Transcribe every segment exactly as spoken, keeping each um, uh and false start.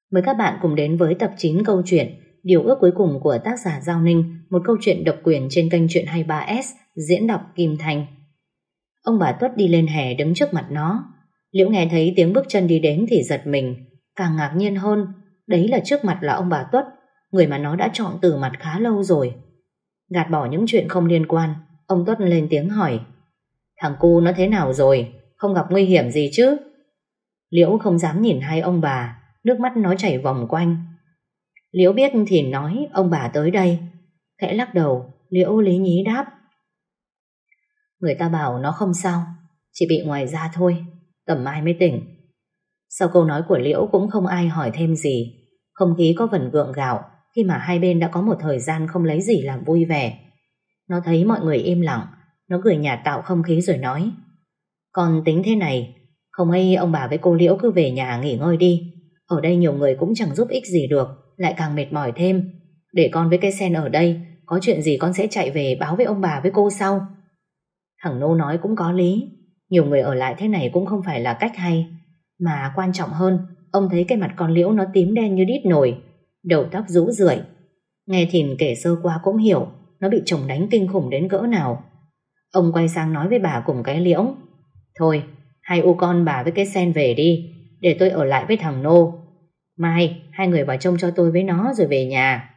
Mời các bạn cùng đến với tập chín câu chuyện Điều ước cuối cùng của tác giả Giao Ninh, một câu chuyện độc quyền trên kênh Truyện hai mươi ba ét, diễn đọc Kim Thành. Ông bà Tuất đi lên hè đứng trước mặt nó. Liễu nghe thấy tiếng bước chân đi đến thì giật mình, càng ngạc nhiên hơn. Đấy là trước mặt là ông bà Tuất, người mà nó đã chọn từ mặt khá lâu rồi. Gạt bỏ những chuyện không liên quan, ông Tuất lên tiếng hỏi: "Thằng cu nó thế nào rồi? Không gặp nguy hiểm gì chứ?" Liễu không dám nhìn hai ông bà, nước mắt nó chảy vòng quanh. Liễu biết thì nói ông bà tới đây. Khẽ lắc đầu, Liễu lý nhí đáp: "Người ta bảo nó không sao, chỉ bị ngoài da thôi, tầm mai mới tỉnh." Sau câu nói của Liễu cũng không ai hỏi thêm gì. Không khí có phần gượng gạo khi mà hai bên đã có một thời gian không lấy gì làm vui vẻ. Nó thấy mọi người im lặng, nó cười nhạt tạo không khí rồi nói: "Con tính thế này, không hay ông bà với cô Liễu cứ về nhà nghỉ ngơi đi. Ở đây nhiều người cũng chẳng giúp ích gì được, lại càng mệt mỏi thêm. Để con với cây sen ở đây, có chuyện gì con sẽ chạy về báo với ông bà với cô sau." Thằng Nô nói cũng có lý. Nhiều người ở lại thế này cũng không phải là cách hay. Mà quan trọng hơn, ông thấy cái mặt con Liễu nó tím đen như đít nồi, đầu tóc rũ rượi. Nghe Thìn kể sơ qua cũng hiểu nó bị chồng đánh kinh khủng đến cỡ nào. Ông quay sang nói với bà cùng cái Liễu: "Thôi, hai u con bà với cái sen về đi, để tôi ở lại với thằng Nô. Mai hai người vào trông cho tôi với nó rồi về nhà."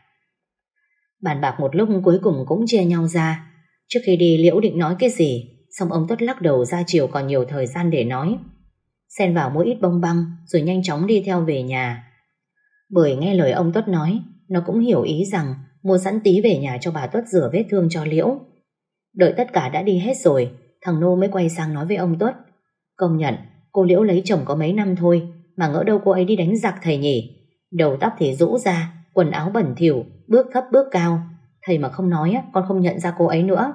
Bàn bạc một lúc cuối cùng cũng chia nhau ra. Trước khi đi Liễu định nói cái gì, xong ông Tuất lắc đầu ra chiều còn nhiều thời gian để nói. Xen vào mỗi ít bông băng rồi nhanh chóng đi theo về nhà. Bởi nghe lời ông Tuất nói, nó cũng hiểu ý rằng mua sẵn tí về nhà cho bà Tuất rửa vết thương cho Liễu. Đợi tất cả đã đi hết rồi, thằng Nô mới quay sang nói với ông Tuất: "Công nhận cô Liễu lấy chồng có mấy năm thôi mà ngỡ đâu cô ấy đi đánh giặc thầy nhỉ. Đầu tóc thì rũ ra, quần áo bẩn thỉu, bước thấp bước cao. Thầy mà không nói á, con không nhận ra cô ấy nữa."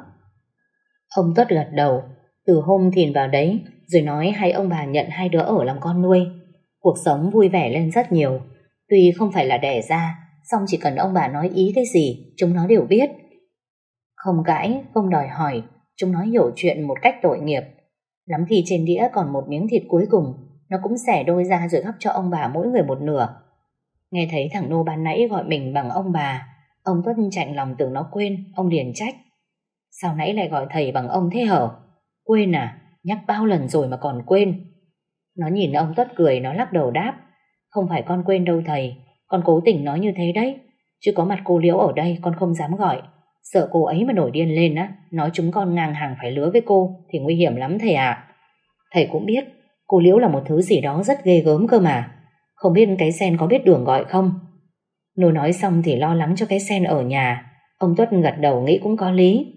Ông Tuất gật đầu. Từ hôm Thìn vào đấy rồi nói hai ông bà nhận hai đứa ở làm con nuôi, cuộc sống vui vẻ lên rất nhiều. Tuy không phải là đẻ ra, song chỉ cần ông bà nói ý cái gì chúng nó đều biết. Không cãi, không đòi hỏi, chúng nó hiểu chuyện một cách tội nghiệp. Lắm khi trên đĩa còn một miếng thịt cuối cùng, nó cũng xẻ đôi ra rồi gắp cho ông bà mỗi người một nửa. Nghe thấy thằng Nô ban nãy gọi mình bằng ông bà, ông Tuất chạnh lòng tưởng nó quên, ông liền trách: "Sao nãy lại gọi thầy bằng ông thế hở? Quên à? Nhắc bao lần rồi mà còn quên." Nó nhìn ông Tuất cười, nó lắc đầu đáp: "Không phải con quên đâu thầy, con cố tình nói như thế đấy. Chứ có mặt cô Liễu ở đây con không dám gọi. Sợ cô ấy mà nổi điên lên á, nói chúng con ngang hàng phải lứa với cô thì nguy hiểm lắm thầy ạ. Thầy cũng biết cô Liễu là một thứ gì đó rất ghê gớm cơ mà. Không biết cái sen có biết đường gọi không?" Nô nói xong thì lo lắng cho cái sen ở nhà. Ông Tuất gật đầu nghĩ cũng có lý.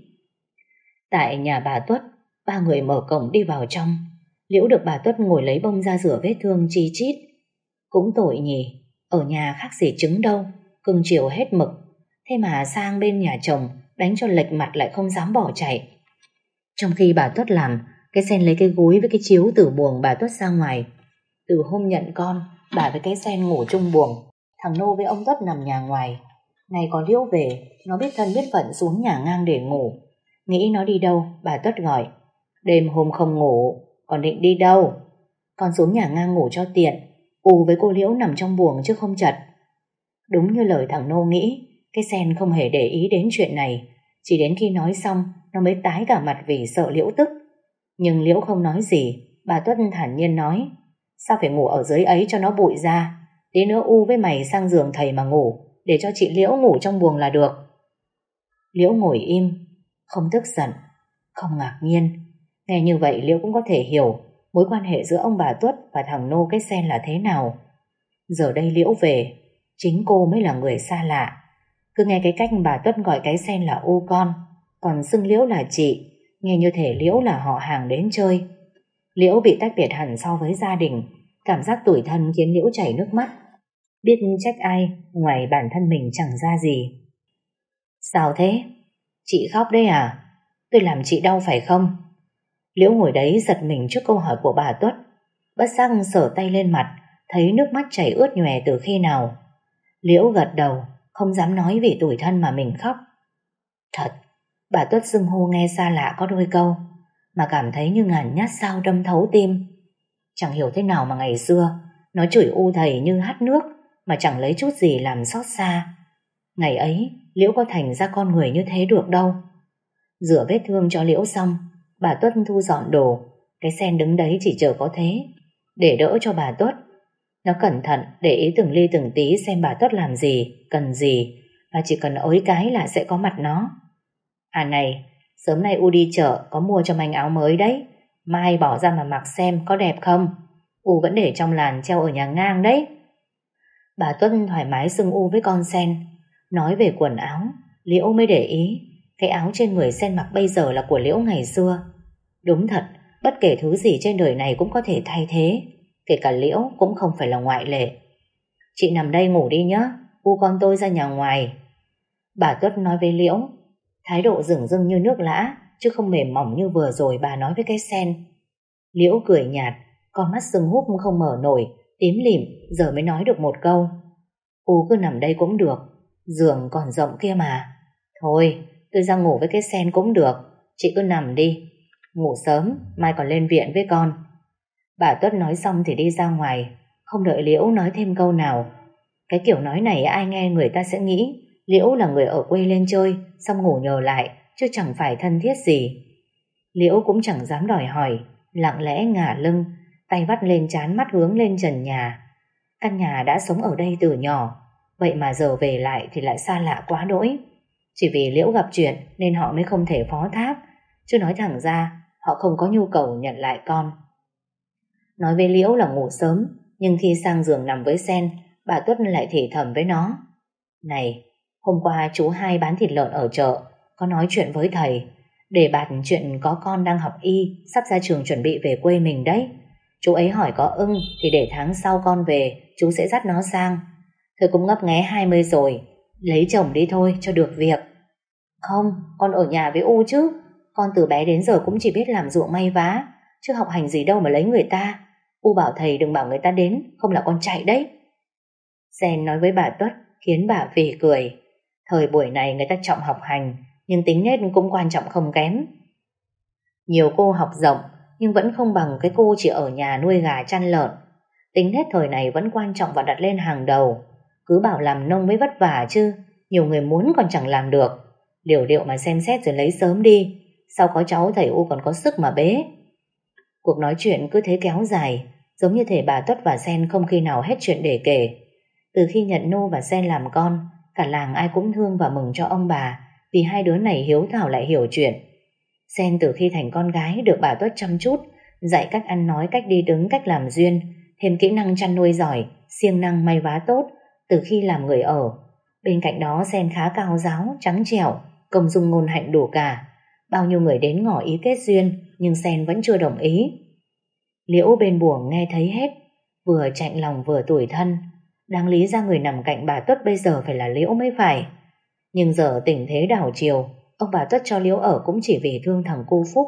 Tại nhà bà Tuất, ba người mở cổng đi vào trong. Liễu được bà Tuất ngồi lấy bông ra rửa vết thương chi chít. Cũng tội nhỉ, ở nhà khác gì trứng đâu, cưng chiều hết mực. Thế mà sang bên nhà chồng đánh cho lệch mặt lại không dám bỏ chạy. Trong khi bà Tuất làm, cái sen lấy cái gối với cái chiếu từ buồng bà Tuất ra ngoài. Từ hôm nhận con, bà với cái sen ngủ chung buồng, thằng Nô với ông Tuất nằm nhà ngoài. Nay có Liễu về, nó biết thân biết phận xuống nhà ngang để ngủ. Nghĩ nó đi đâu, bà Tuất gọi: "Đêm hôm không ngủ, còn định đi đâu?" "Con xuống nhà ngang ngủ cho tiện, ù với cô Liễu nằm trong buồng chứ không chật." Đúng như lời thằng Nô nghĩ, cái sen không hề để ý đến chuyện này. Chỉ đến khi nói xong, nó mới tái cả mặt vì sợ Liễu tức. Nhưng Liễu không nói gì. Bà Tuất thản nhiên nói: "Sao phải ngủ ở dưới ấy cho nó bụi ra? Tí nữa u với mày sang giường thầy mà ngủ, để cho chị Liễu ngủ trong buồng là được." Liễu ngồi im, không tức giận, không ngạc nhiên. Nghe như vậy Liễu cũng có thể hiểu mối quan hệ giữa ông bà Tuất và thằng Nô cái sen là thế nào. Giờ đây Liễu về, chính cô mới là người xa lạ. Cứ nghe cái cách bà Tuất gọi cái sen là u con, còn xưng Liễu là chị, nghe như thể Liễu là họ hàng đến chơi. Liễu bị tách biệt hẳn so với gia đình. Cảm giác tủi thân khiến Liễu chảy nước mắt. Biết trách ai ngoài bản thân mình chẳng ra gì. "Sao thế? Chị khóc đấy à? Tôi làm chị đau phải không?" Liễu ngồi đấy giật mình trước câu hỏi của bà Tuất. Bất giác sờ tay lên mặt, thấy nước mắt chảy ướt nhòe từ khi nào. Liễu gật đầu, không dám nói vì tủi thân mà mình khóc. Thật, bà Tuất xưng hô nghe xa lạ có đôi câu, mà cảm thấy như ngàn nhát dao đâm thấu tim. Chẳng hiểu thế nào mà ngày xưa nó chửi u thầy như hắt nước, mà chẳng lấy chút gì làm xót xa. Ngày ấy Liễu có thành ra con người như thế được đâu. Rửa vết thương cho Liễu xong, bà Tuất thu dọn đồ. Cái sen đứng đấy chỉ chờ có thế, để đỡ cho bà Tuất. Nó cẩn thận để ý từng ly từng tí xem bà Tuất làm gì, cần gì, và chỉ cần ối cái là sẽ có mặt nó. À này, sớm nay U đi chợ có mua cho manh áo mới đấy, mai bỏ ra mà mặc xem có đẹp không. U vẫn để trong làn treo ở nhà ngang đấy. Bà Tuất thoải mái xưng U với con sen. Nói về quần áo, Liễu mới để ý cái áo trên người sen mặc bây giờ là của Liễu ngày xưa. Đúng thật, bất kể thứ gì trên đời này cũng có thể thay thế, kể cả Liễu cũng không phải là ngoại lệ. Chị nằm đây ngủ đi nhé, U con tôi ra nhà ngoài. Bà Tuất nói với Liễu, thái độ dửng dưng như nước lã, chứ không mềm mỏng như vừa rồi bà nói với cái sen. Liễu cười nhạt, con mắt sưng húp không mở nổi, tím lịm, giờ mới nói được một câu. U cứ nằm đây cũng được, giường còn rộng kia mà. Thôi, tôi ra ngủ với cái sen cũng được, chị cứ nằm đi. Ngủ sớm, mai còn lên viện với con. Bà Tuất nói xong thì đi ra ngoài, không đợi Liễu nói thêm câu nào. Cái kiểu nói này ai nghe người ta sẽ nghĩ Liễu là người ở quê lên chơi, xong ngủ nhờ lại, chứ chẳng phải thân thiết gì. Liễu cũng chẳng dám đòi hỏi, lặng lẽ ngả lưng, tay vắt lên trán, mắt hướng lên trần nhà. Căn nhà đã sống ở đây từ nhỏ, vậy mà giờ về lại thì lại xa lạ quá đỗi. Chỉ vì Liễu gặp chuyện nên họ mới không thể phó thác, chứ nói thẳng ra họ không có nhu cầu nhận lại con. Nói với Liễu là ngủ sớm, nhưng khi sang giường nằm với sen, bà Tuất lại thì thầm với nó. Này, hôm qua chú hai bán thịt lợn ở chợ, có nói chuyện với thầy, để bàn chuyện có con đang học y, sắp ra trường chuẩn bị về quê mình đấy. Chú ấy hỏi có ưng thì để tháng sau con về, chú sẽ dắt nó sang. Thôi cũng ngấp nghé hai mươi rồi, lấy chồng đi thôi cho được việc. Không, con ở nhà với U chứ. Con từ bé đến giờ cũng chỉ biết làm ruộng may vá, chứ học hành gì đâu mà lấy người ta. U bảo thầy đừng bảo người ta đến, không là con chạy đấy. Sen nói với bà Tuất khiến bà phì cười. Thời buổi này người ta trọng học hành, nhưng tính nết cũng quan trọng không kém. Nhiều cô học rộng nhưng vẫn không bằng cái cô chỉ ở nhà nuôi gà chăn lợn. Tính nết thời này vẫn quan trọng và đặt lên hàng đầu. Cứ bảo làm nông mới vất vả chứ, nhiều người muốn còn chẳng làm được. Điều điệu mà xem xét rồi lấy sớm đi, sau có cháu thầy U còn có sức mà bế. Cuộc nói chuyện cứ thế kéo dài, giống như thể bà Tuất và Sen không khi nào hết chuyện để kể. Từ khi nhận Nô và Sen làm con, cả làng ai cũng thương và mừng cho ông bà, vì hai đứa này hiếu thảo lại hiểu chuyện. Sen từ khi thành con gái được bà Tuất chăm chút, dạy cách ăn nói, cách đi đứng, cách làm duyên, thêm kỹ năng chăn nuôi giỏi, siêng năng may vá tốt từ khi làm người ở. Bên cạnh đó Sen khá cao giáo, trắng trẻo, công dung ngôn hạnh đủ cả. Bao nhiêu người đến ngỏ ý kết duyên, nhưng Sen vẫn chưa đồng ý. Liễu bên buồng nghe thấy hết, vừa chạnh lòng vừa tủi thân. Đáng lý ra người nằm cạnh bà Tuất bây giờ phải là Liễu mới phải. Nhưng giờ tình thế đảo chiều, ông bà Tuất cho Liễu ở cũng chỉ vì thương thằng cu Phúc.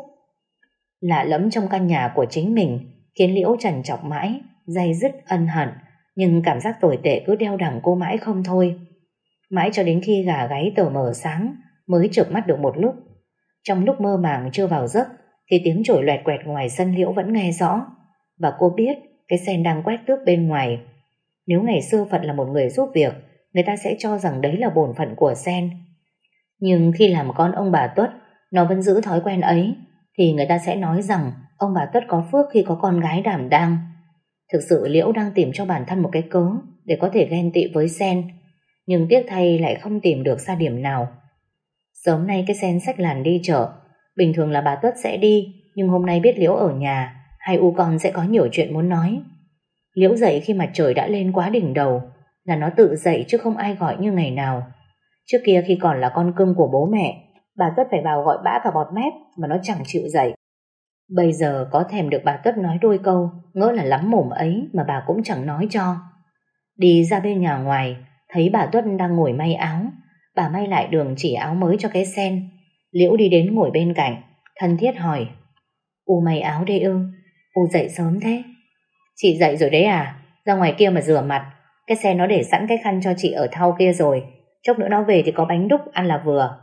Lạ lẫm trong căn nhà của chính mình khiến Liễu trằn trọc mãi, day dứt ân hận, nhưng cảm giác tồi tệ cứ đeo đẳng cô mãi không thôi. Mãi cho đến khi gà gáy tờ mờ sáng mới chợp mắt được một lúc. Trong lúc mơ màng chưa vào giấc thì tiếng chổi loẹt quẹt ngoài sân Liễu vẫn nghe rõ, và cô biết cái Sen đang quét tước bên ngoài. Nếu ngày xưa Phận là một người giúp việc, người ta sẽ cho rằng đấy là bổn phận của Sen. Nhưng khi làm con ông bà Tuất, nó vẫn giữ thói quen ấy, thì người ta sẽ nói rằng ông bà Tuất có phước khi có con gái đảm đang. Thực sự Liễu đang tìm cho bản thân một cái cớ để có thể ghen tị với Sen, nhưng tiếc thay lại không tìm được ra điểm nào. Sớm nay cái Sen xách làn đi chợ. Bình thường là bà Tuất sẽ đi, nhưng hôm nay biết Liễu ở nhà, hai U con sẽ có nhiều chuyện muốn nói. Liễu dậy khi mặt trời đã lên quá đỉnh đầu, là nó tự dậy chứ không ai gọi như ngày nào. Trước kia khi còn là con cưng của bố mẹ, bà Tuất phải vào gọi bã cả bọt mép mà nó chẳng chịu dậy. Bây giờ có thèm được bà Tuất nói đôi câu, ngỡ là lắm mồm ấy mà bà cũng chẳng nói cho. Đi ra bên nhà ngoài, thấy bà Tuất đang ngồi may áo. Bà may lại đường chỉ áo mới cho cái Sen. Liễu đi đến ngồi bên cạnh, thân thiết hỏi: U may áo đây ư? U dậy sớm thế? Chị dậy rồi đấy à? Ra ngoài kia mà rửa mặt. Cái Sen nó để sẵn cái khăn cho chị ở thau kia rồi, chốc nữa nó về thì có bánh đúc ăn là vừa.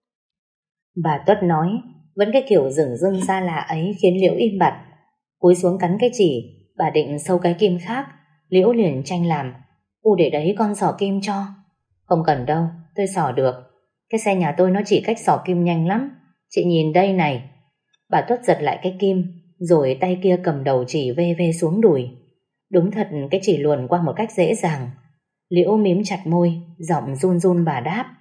Bà Tuất nói, vẫn cái kiểu rừng rưng xa lạ ấy khiến Liễu im bặt. Cúi xuống cắn cái chỉ, bà định sâu cái kim khác. Liễu liền tranh làm: U để đấy con xỏ kim cho. Không cần đâu, tôi xỏ được. Cái xe nhà tôi nó chỉ cách xỏ kim nhanh lắm. Chị nhìn đây này. Bà Tuất giật lại cái kim, rồi tay kia cầm đầu chỉ vê vê xuống đùi. Đúng thật, cái chỉ luồn qua một cách dễ dàng. Liễu mím chặt môi, giọng run run bà đáp.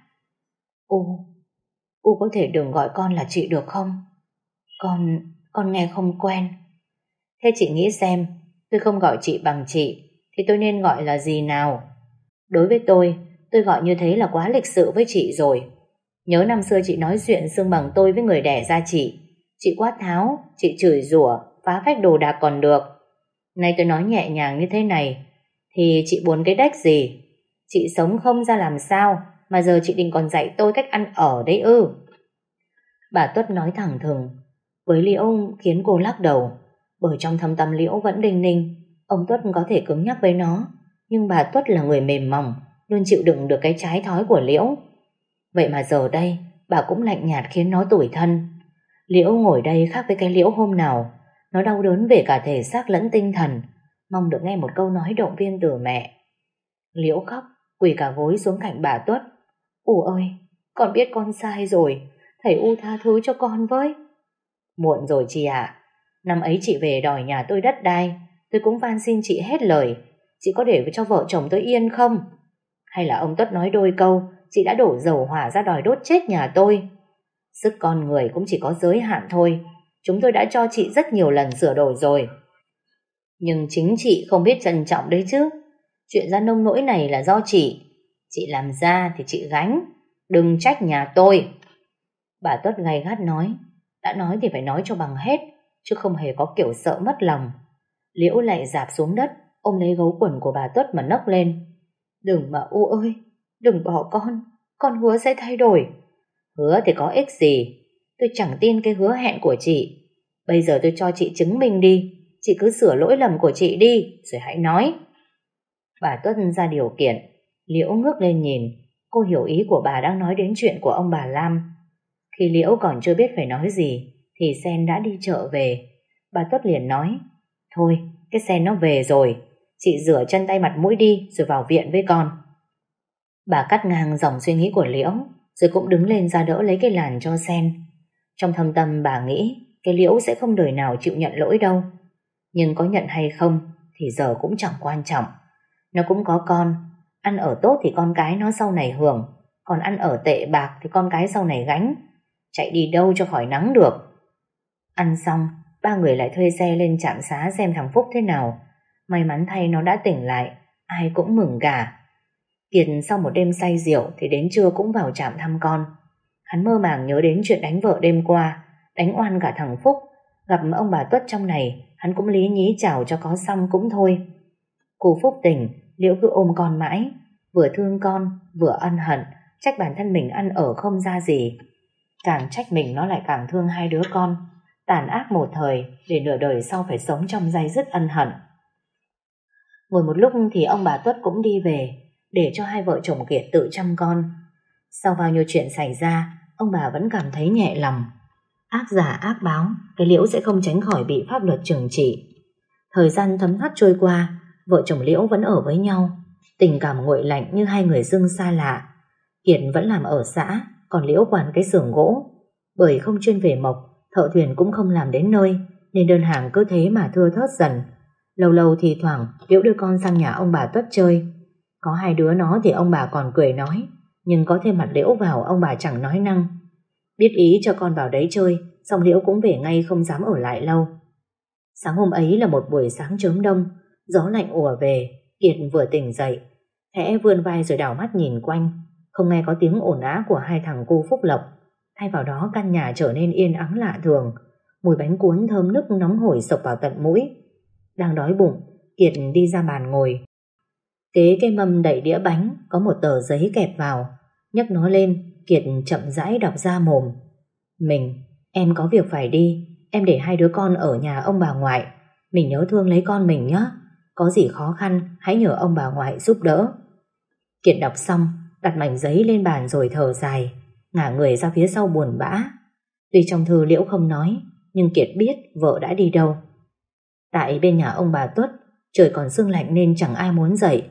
U, U có thể đừng gọi con là chị được không? Con, con nghe không quen. Thế chị nghĩ xem, tôi không gọi chị bằng chị, thì tôi nên gọi là gì nào? Đối với tôi, tôi gọi như thế là quá lịch sự với chị rồi. Nhớ năm xưa chị nói chuyện xưng bằng tôi với người đẻ ra chị. Chị quát tháo, chị chửi rủa, phá phách đồ đạc còn được. Nay tôi nói nhẹ nhàng như thế này, thì chị buồn cái đếch gì? Chị sống không ra làm sao, mà giờ chị định còn dạy tôi cách ăn ở đấy ư? Bà Tuất nói thẳng thừng với Liễu khiến cô lắc đầu, bởi trong thâm tâm Liễu vẫn đinh ninh. Ông Tuất có thể cứng nhắc với nó, nhưng bà Tuất là người mềm mỏng, luôn chịu đựng được cái trái thói của Liễu. Vậy mà giờ đây bà cũng lạnh nhạt khiến nó tủi thân. Liễu ngồi đây khác với cái Liễu hôm nào. Nó đau đớn về cả thể xác lẫn tinh thần, mong được nghe một câu nói động viên từ mẹ. Liễu khóc, quỳ cả gối xuống cạnh bà Tuất. U ơi, con biết con sai rồi, thầy U tha thứ cho con với. Muộn rồi chị ạ. Năm ấy chị về đòi nhà tôi đất đai, tôi cũng van xin chị hết lời. Chị có để cho vợ chồng tôi yên không? Hay là ông Tuất nói đôi câu, chị đã đổ dầu hỏa ra đòi đốt chết nhà tôi? Sức con người cũng chỉ có giới hạn thôi. Chúng tôi đã cho chị rất nhiều lần sửa đổi rồi. Nhưng chính chị không biết trân trọng đấy chứ. Chuyện ra nông nỗi này là do chị. Chị làm ra thì chị gánh, đừng trách nhà tôi. Bà Tuất gay gắt nói. Đã nói thì phải nói cho bằng hết, chứ không hề có kiểu sợ mất lòng. Liễu lại dạp xuống đất, ôm lấy gấu quần của bà Tuất mà nấc lên. Đừng mà U ơi, đừng bỏ con. Con hứa sẽ thay đổi. Hứa thì có ích gì? Tôi chẳng tin cái hứa hẹn của chị. Bây giờ tôi cho chị chứng minh đi. Chị cứ sửa lỗi lầm của chị đi, rồi hãy nói. Bà Tuất ra điều kiện. Liễu ngước lên nhìn. Cô hiểu ý của bà đang nói đến chuyện của ông bà Lam. Khi Liễu còn chưa biết phải nói gì, thì Sen đã đi chợ về. Bà Tuất liền nói. Thôi, cái Sen nó về rồi. Chị rửa chân tay mặt mũi đi, rồi vào viện với con. Bà cắt ngang dòng suy nghĩ của Liễu, rồi cũng đứng lên ra đỡ lấy cái làn cho Sen. Trong thâm tâm bà nghĩ cái Liễu sẽ không đời nào chịu nhận lỗi đâu. Nhưng có nhận hay không thì giờ cũng chẳng quan trọng. Nó cũng có con. Ăn ở tốt thì con cái nó sau này hưởng, còn ăn ở tệ bạc thì con cái sau này gánh. Chạy đi đâu cho khỏi nắng được. Ăn xong, ba người lại thuê xe lên trạm xá xem thằng Phúc thế nào. May mắn thay nó đã tỉnh lại, ai cũng mừng cả. Kiệt sau một đêm say rượu thì đến trưa cũng vào trạm thăm con. Hắn mơ màng nhớ đến chuyện đánh vợ đêm qua, đánh oan cả thằng Phúc. Gặp ông bà Tuất trong này, hắn cũng lý nhí chào cho có xong cũng thôi. Cụ Phúc tỉnh, Liễu cứ ôm con mãi, vừa thương con, vừa ân hận, trách bản thân mình ăn ở không ra gì. Càng trách mình nó lại càng thương hai đứa con, tàn ác một thời để nửa đời sau phải sống trong day dứt ân hận. Ngồi một lúc thì ông bà Tuất cũng đi về, để cho hai vợ chồng Kiệt tự chăm con. Sau bao nhiêu chuyện xảy ra, ông bà vẫn cảm thấy nhẹ lòng. Ác giả ác báo, cái Liễu sẽ không tránh khỏi bị pháp luật trừng trị. Thời gian thấm thoát trôi qua, vợ chồng Liễu vẫn ở với nhau. Tình cảm nguội lạnh như hai người dưng xa lạ. Kiệt vẫn làm ở xã, còn Liễu quản cái xưởng gỗ. Bởi không chuyên về mộc, thợ thuyền cũng không làm đến nơi, nên đơn hàng cứ thế mà thưa thớt dần. Lâu lâu thì thoảng Liễu đưa con sang nhà ông bà Tuất chơi. Có hai đứa nó thì ông bà còn cười nói, nhưng có thêm mặt Liễu vào ông bà chẳng nói năng. Biết ý cho con vào đấy chơi, xong Liễu cũng về ngay, không dám ở lại lâu. Sáng hôm ấy là một buổi sáng chớm đông, gió lạnh ùa về. Kiệt vừa tỉnh dậy, khẽ vươn vai rồi đảo mắt nhìn quanh, không nghe có tiếng ồn ào của hai thằng cu Phúc Lộc. Thay vào đó căn nhà trở nên yên ắng lạ thường. Mùi bánh cuốn thơm nức nóng hổi xộc vào tận mũi. Đang đói bụng, Kiệt đi ra bàn ngồi. Kế cái mâm đậy đĩa bánh có một tờ giấy kẹp vào. Nhấc nó lên, Kiệt chậm rãi đọc ra mồm. Mình, em có việc phải đi. Em để hai đứa con ở nhà ông bà ngoại. Mình nhớ thương lấy con mình nhé. Có gì khó khăn hãy nhờ ông bà ngoại giúp đỡ. Kiệt đọc xong, đặt mảnh giấy lên bàn rồi thở dài, ngả người ra phía sau buồn bã. Tuy trong thư Liễu không nói, nhưng Kiệt biết vợ đã đi đâu. Tại bên nhà ông bà Tuất, trời còn sương lạnh nên chẳng ai muốn dậy.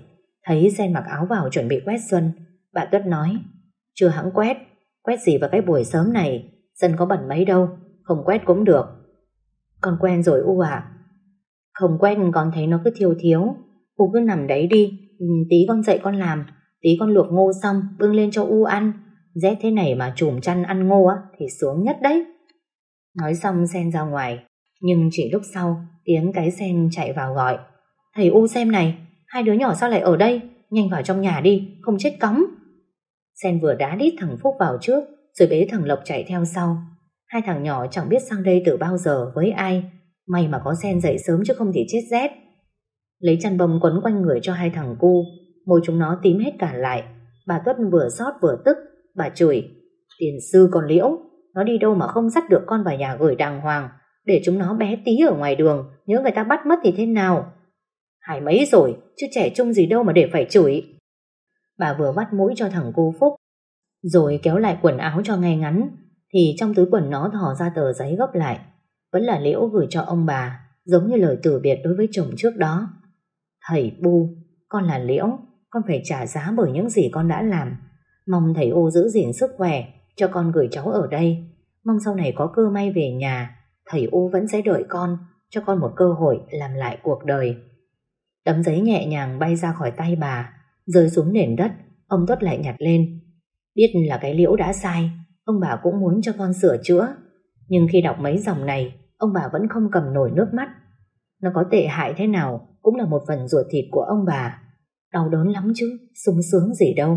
Thấy Sen mặc áo vào chuẩn bị quét xuân, bà Tuất nói: chưa hẵng quét. Quét gì vào cái buổi sớm này, sân có bẩn mấy đâu, không quét cũng được. Con quen rồi U ạ. Không quét con thấy nó cứ thiếu thiếu. U cứ nằm đấy đi, tí con dậy con làm. Tí con luộc ngô xong bưng lên cho U ăn. Rét thế này mà trùm chăn ăn ngô á thì sướng nhất đấy. Nói xong Sen ra ngoài, nhưng chỉ lúc sau tiếng cái Sen chạy vào gọi: thầy U xem này, hai đứa nhỏ sao lại ở đây, nhanh vào trong nhà đi, không chết cóng. Sen vừa đá đít thằng Phúc vào trước, rồi bế thằng Lộc chạy theo sau. Hai thằng nhỏ chẳng biết sang đây từ bao giờ với ai, may mà có Sen dậy sớm chứ không thì chết rét. Lấy chăn bông quấn quanh người cho hai thằng cu, môi chúng nó tím hết cả lại. Bà Tuất vừa xót vừa tức, bà chửi: tiền sư con Liễu, nó đi đâu mà không dắt được con vào nhà gửi đàng hoàng, để chúng nó bé tí ở ngoài đường, nhớ người ta bắt mất thì thế nào. Hai mấy rồi, chứ trẻ trung gì đâu mà để phải chửi. Bà vừa vắt mũi cho thằng cu Phúc, rồi kéo lại quần áo cho ngay ngắn, thì trong túi quần nó thò ra tờ giấy gấp lại. Vẫn là Liễu gửi cho ông bà, giống như lời từ biệt đối với chồng trước đó. Thầy Bu, con là Liễu, con phải trả giá bởi những gì con đã làm. Mong thầy U giữ gìn sức khỏe, cho con gửi cháu ở đây. Mong sau này có cơ may về nhà, thầy U vẫn sẽ đợi con, cho con một cơ hội làm lại cuộc đời. Tấm giấy nhẹ nhàng bay ra khỏi tay bà, rơi xuống nền đất. Ông Tuất lại nhặt lên. Biết là cái Liễu đã sai, ông bà cũng muốn cho con sửa chữa, nhưng khi đọc mấy dòng này, ông bà vẫn không cầm nổi nước mắt. Nó có tệ hại thế nào cũng là một phần ruột thịt của ông bà. Đau đớn lắm chứ, sung sướng gì đâu.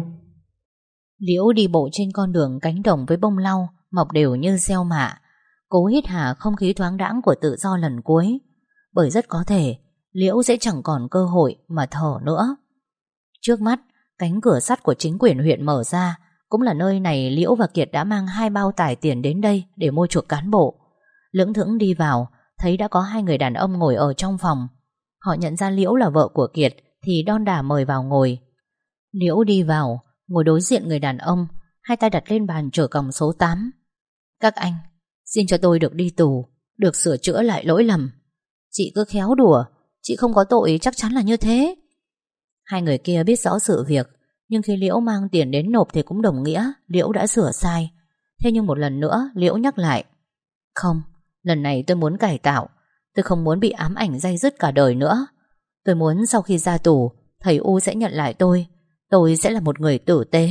Liễu đi bộ trên con đường cánh đồng với bông lau mọc đều như gieo mạ, cố hít hà không khí thoáng đãng của tự do lần cuối, bởi rất có thể Liễu sẽ chẳng còn cơ hội mà thở nữa. Trước mắt, cánh cửa sắt của chính quyền huyện mở ra, cũng là nơi này Liễu và Kiệt đã mang hai bao tải tiền đến đây để mua chuộc cán bộ. Lững thững đi vào, thấy đã có hai người đàn ông ngồi ở trong phòng. Họ nhận ra Liễu là vợ của Kiệt thì đon đả mời vào ngồi. Liễu đi vào, ngồi đối diện người đàn ông, hai tay đặt lên bàn chở còng số tám. Các anh, xin cho tôi được đi tù, được sửa chữa lại lỗi lầm. Chị cứ khéo đùa, chị không có tội chắc chắn là như thế. Hai người kia biết rõ sự việc, nhưng khi Liễu mang tiền đến nộp thì cũng đồng nghĩa Liễu đã sửa sai. Thế nhưng một lần nữa Liễu nhắc lại: không, lần này tôi muốn cải tạo. Tôi không muốn bị ám ảnh day dứt cả đời nữa. Tôi muốn sau khi ra tù, thầy U sẽ nhận lại tôi. Tôi sẽ là một người tử tế.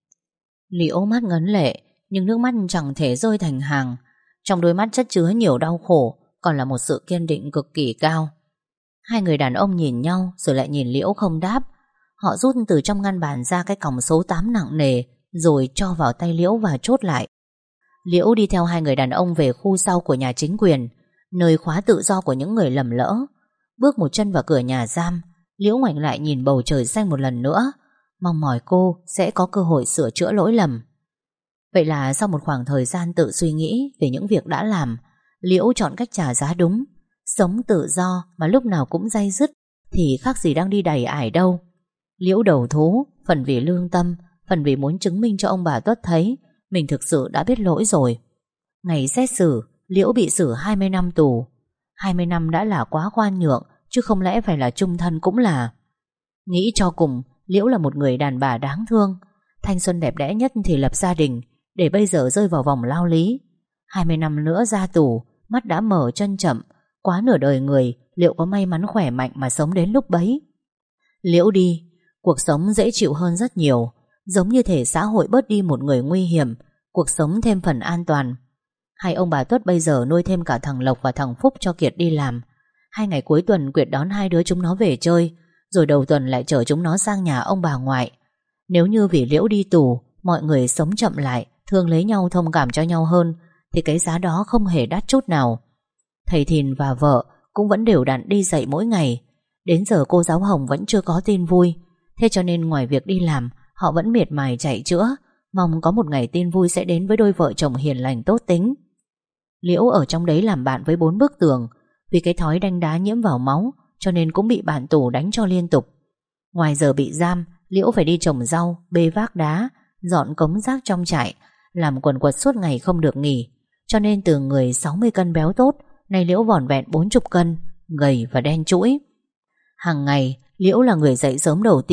Liễu mắt ngấn lệ, nhưng nước mắt chẳng thể rơi thành hàng. Trong đôi mắt chất chứa nhiều đau khổ, còn là một sự kiên định cực kỳ cao. Hai người đàn ông nhìn nhau rồi lại nhìn Liễu không đáp. Họ rút từ trong ngăn bàn ra cái còng số tám nặng nề, rồi cho vào tay Liễu và chốt lại. Liễu đi theo hai người đàn ông về khu sau của nhà chính quyền, nơi khóa tự do của những người lầm lỡ. Bước một chân vào cửa nhà giam, Liễu ngoảnh lại nhìn bầu trời xanh một lần nữa, mong mỏi cô sẽ có cơ hội sửa chữa lỗi lầm. Vậy là sau một khoảng thời gian tự suy nghĩ về những việc đã làm, Liễu chọn cách trả giá đúng. Sống tự do mà lúc nào cũng day dứt thì khác gì đang đi đầy ải đâu. Liễu đầu thú, phần vì lương tâm, phần vì muốn chứng minh cho ông bà Tuất thấy mình thực sự đã biết lỗi rồi. Ngày xét xử, Liễu bị xử hai mươi năm tù. hai mươi năm đã là quá khoan nhượng, chứ không lẽ phải là chung thân cũng là. Nghĩ cho cùng, Liễu là một người đàn bà đáng thương. Thanh xuân đẹp đẽ nhất thì lập gia đình, để bây giờ rơi vào vòng lao lý. hai mươi năm nữa ra tù, mắt đã mở chân chậm. Quá nửa đời người, liệu có may mắn khỏe mạnh mà sống đến lúc bấy? Liễu đi, cuộc sống dễ chịu hơn rất nhiều. Giống như thể xã hội bớt đi một người nguy hiểm, cuộc sống thêm phần an toàn. Hai ông bà Tuất bây giờ nuôi thêm cả thằng Lộc và thằng Phúc cho Kiệt đi làm. Hai ngày cuối tuần Kiệt đón hai đứa chúng nó về chơi, rồi đầu tuần lại chở chúng nó sang nhà ông bà ngoại. Nếu như vì Liễu đi tù, mọi người sống chậm lại, thương lấy nhau, thông cảm cho nhau hơn, thì cái giá đó không hề đắt chút nào. Thầy Thìn và vợ cũng vẫn đều đặn đi dạy mỗi ngày. Đến giờ cô giáo Hồng vẫn chưa có tin vui. Thế cho nên ngoài việc đi làm, họ vẫn miệt mài chạy chữa, mong có một ngày tin vui sẽ đến với đôi vợ chồng hiền lành tốt tính. Liễu ở trong đấy làm bạn với bốn bức tường. Vì cái thói đanh đá nhiễm vào máu, cho nên cũng bị bạn tù đánh cho liên tục. Ngoài giờ bị giam, Liễu phải đi trồng rau, bê vác đá, dọn cống rác trong trại, làm quần quật suốt ngày không được nghỉ. Cho nên từ người sáu mươi cân béo tốt, nay Liễu vỏn vẹn bốn mươi cân, gầy và đen trũi. Hàng ngày, Liễu là người dậy sớm đầu tiên,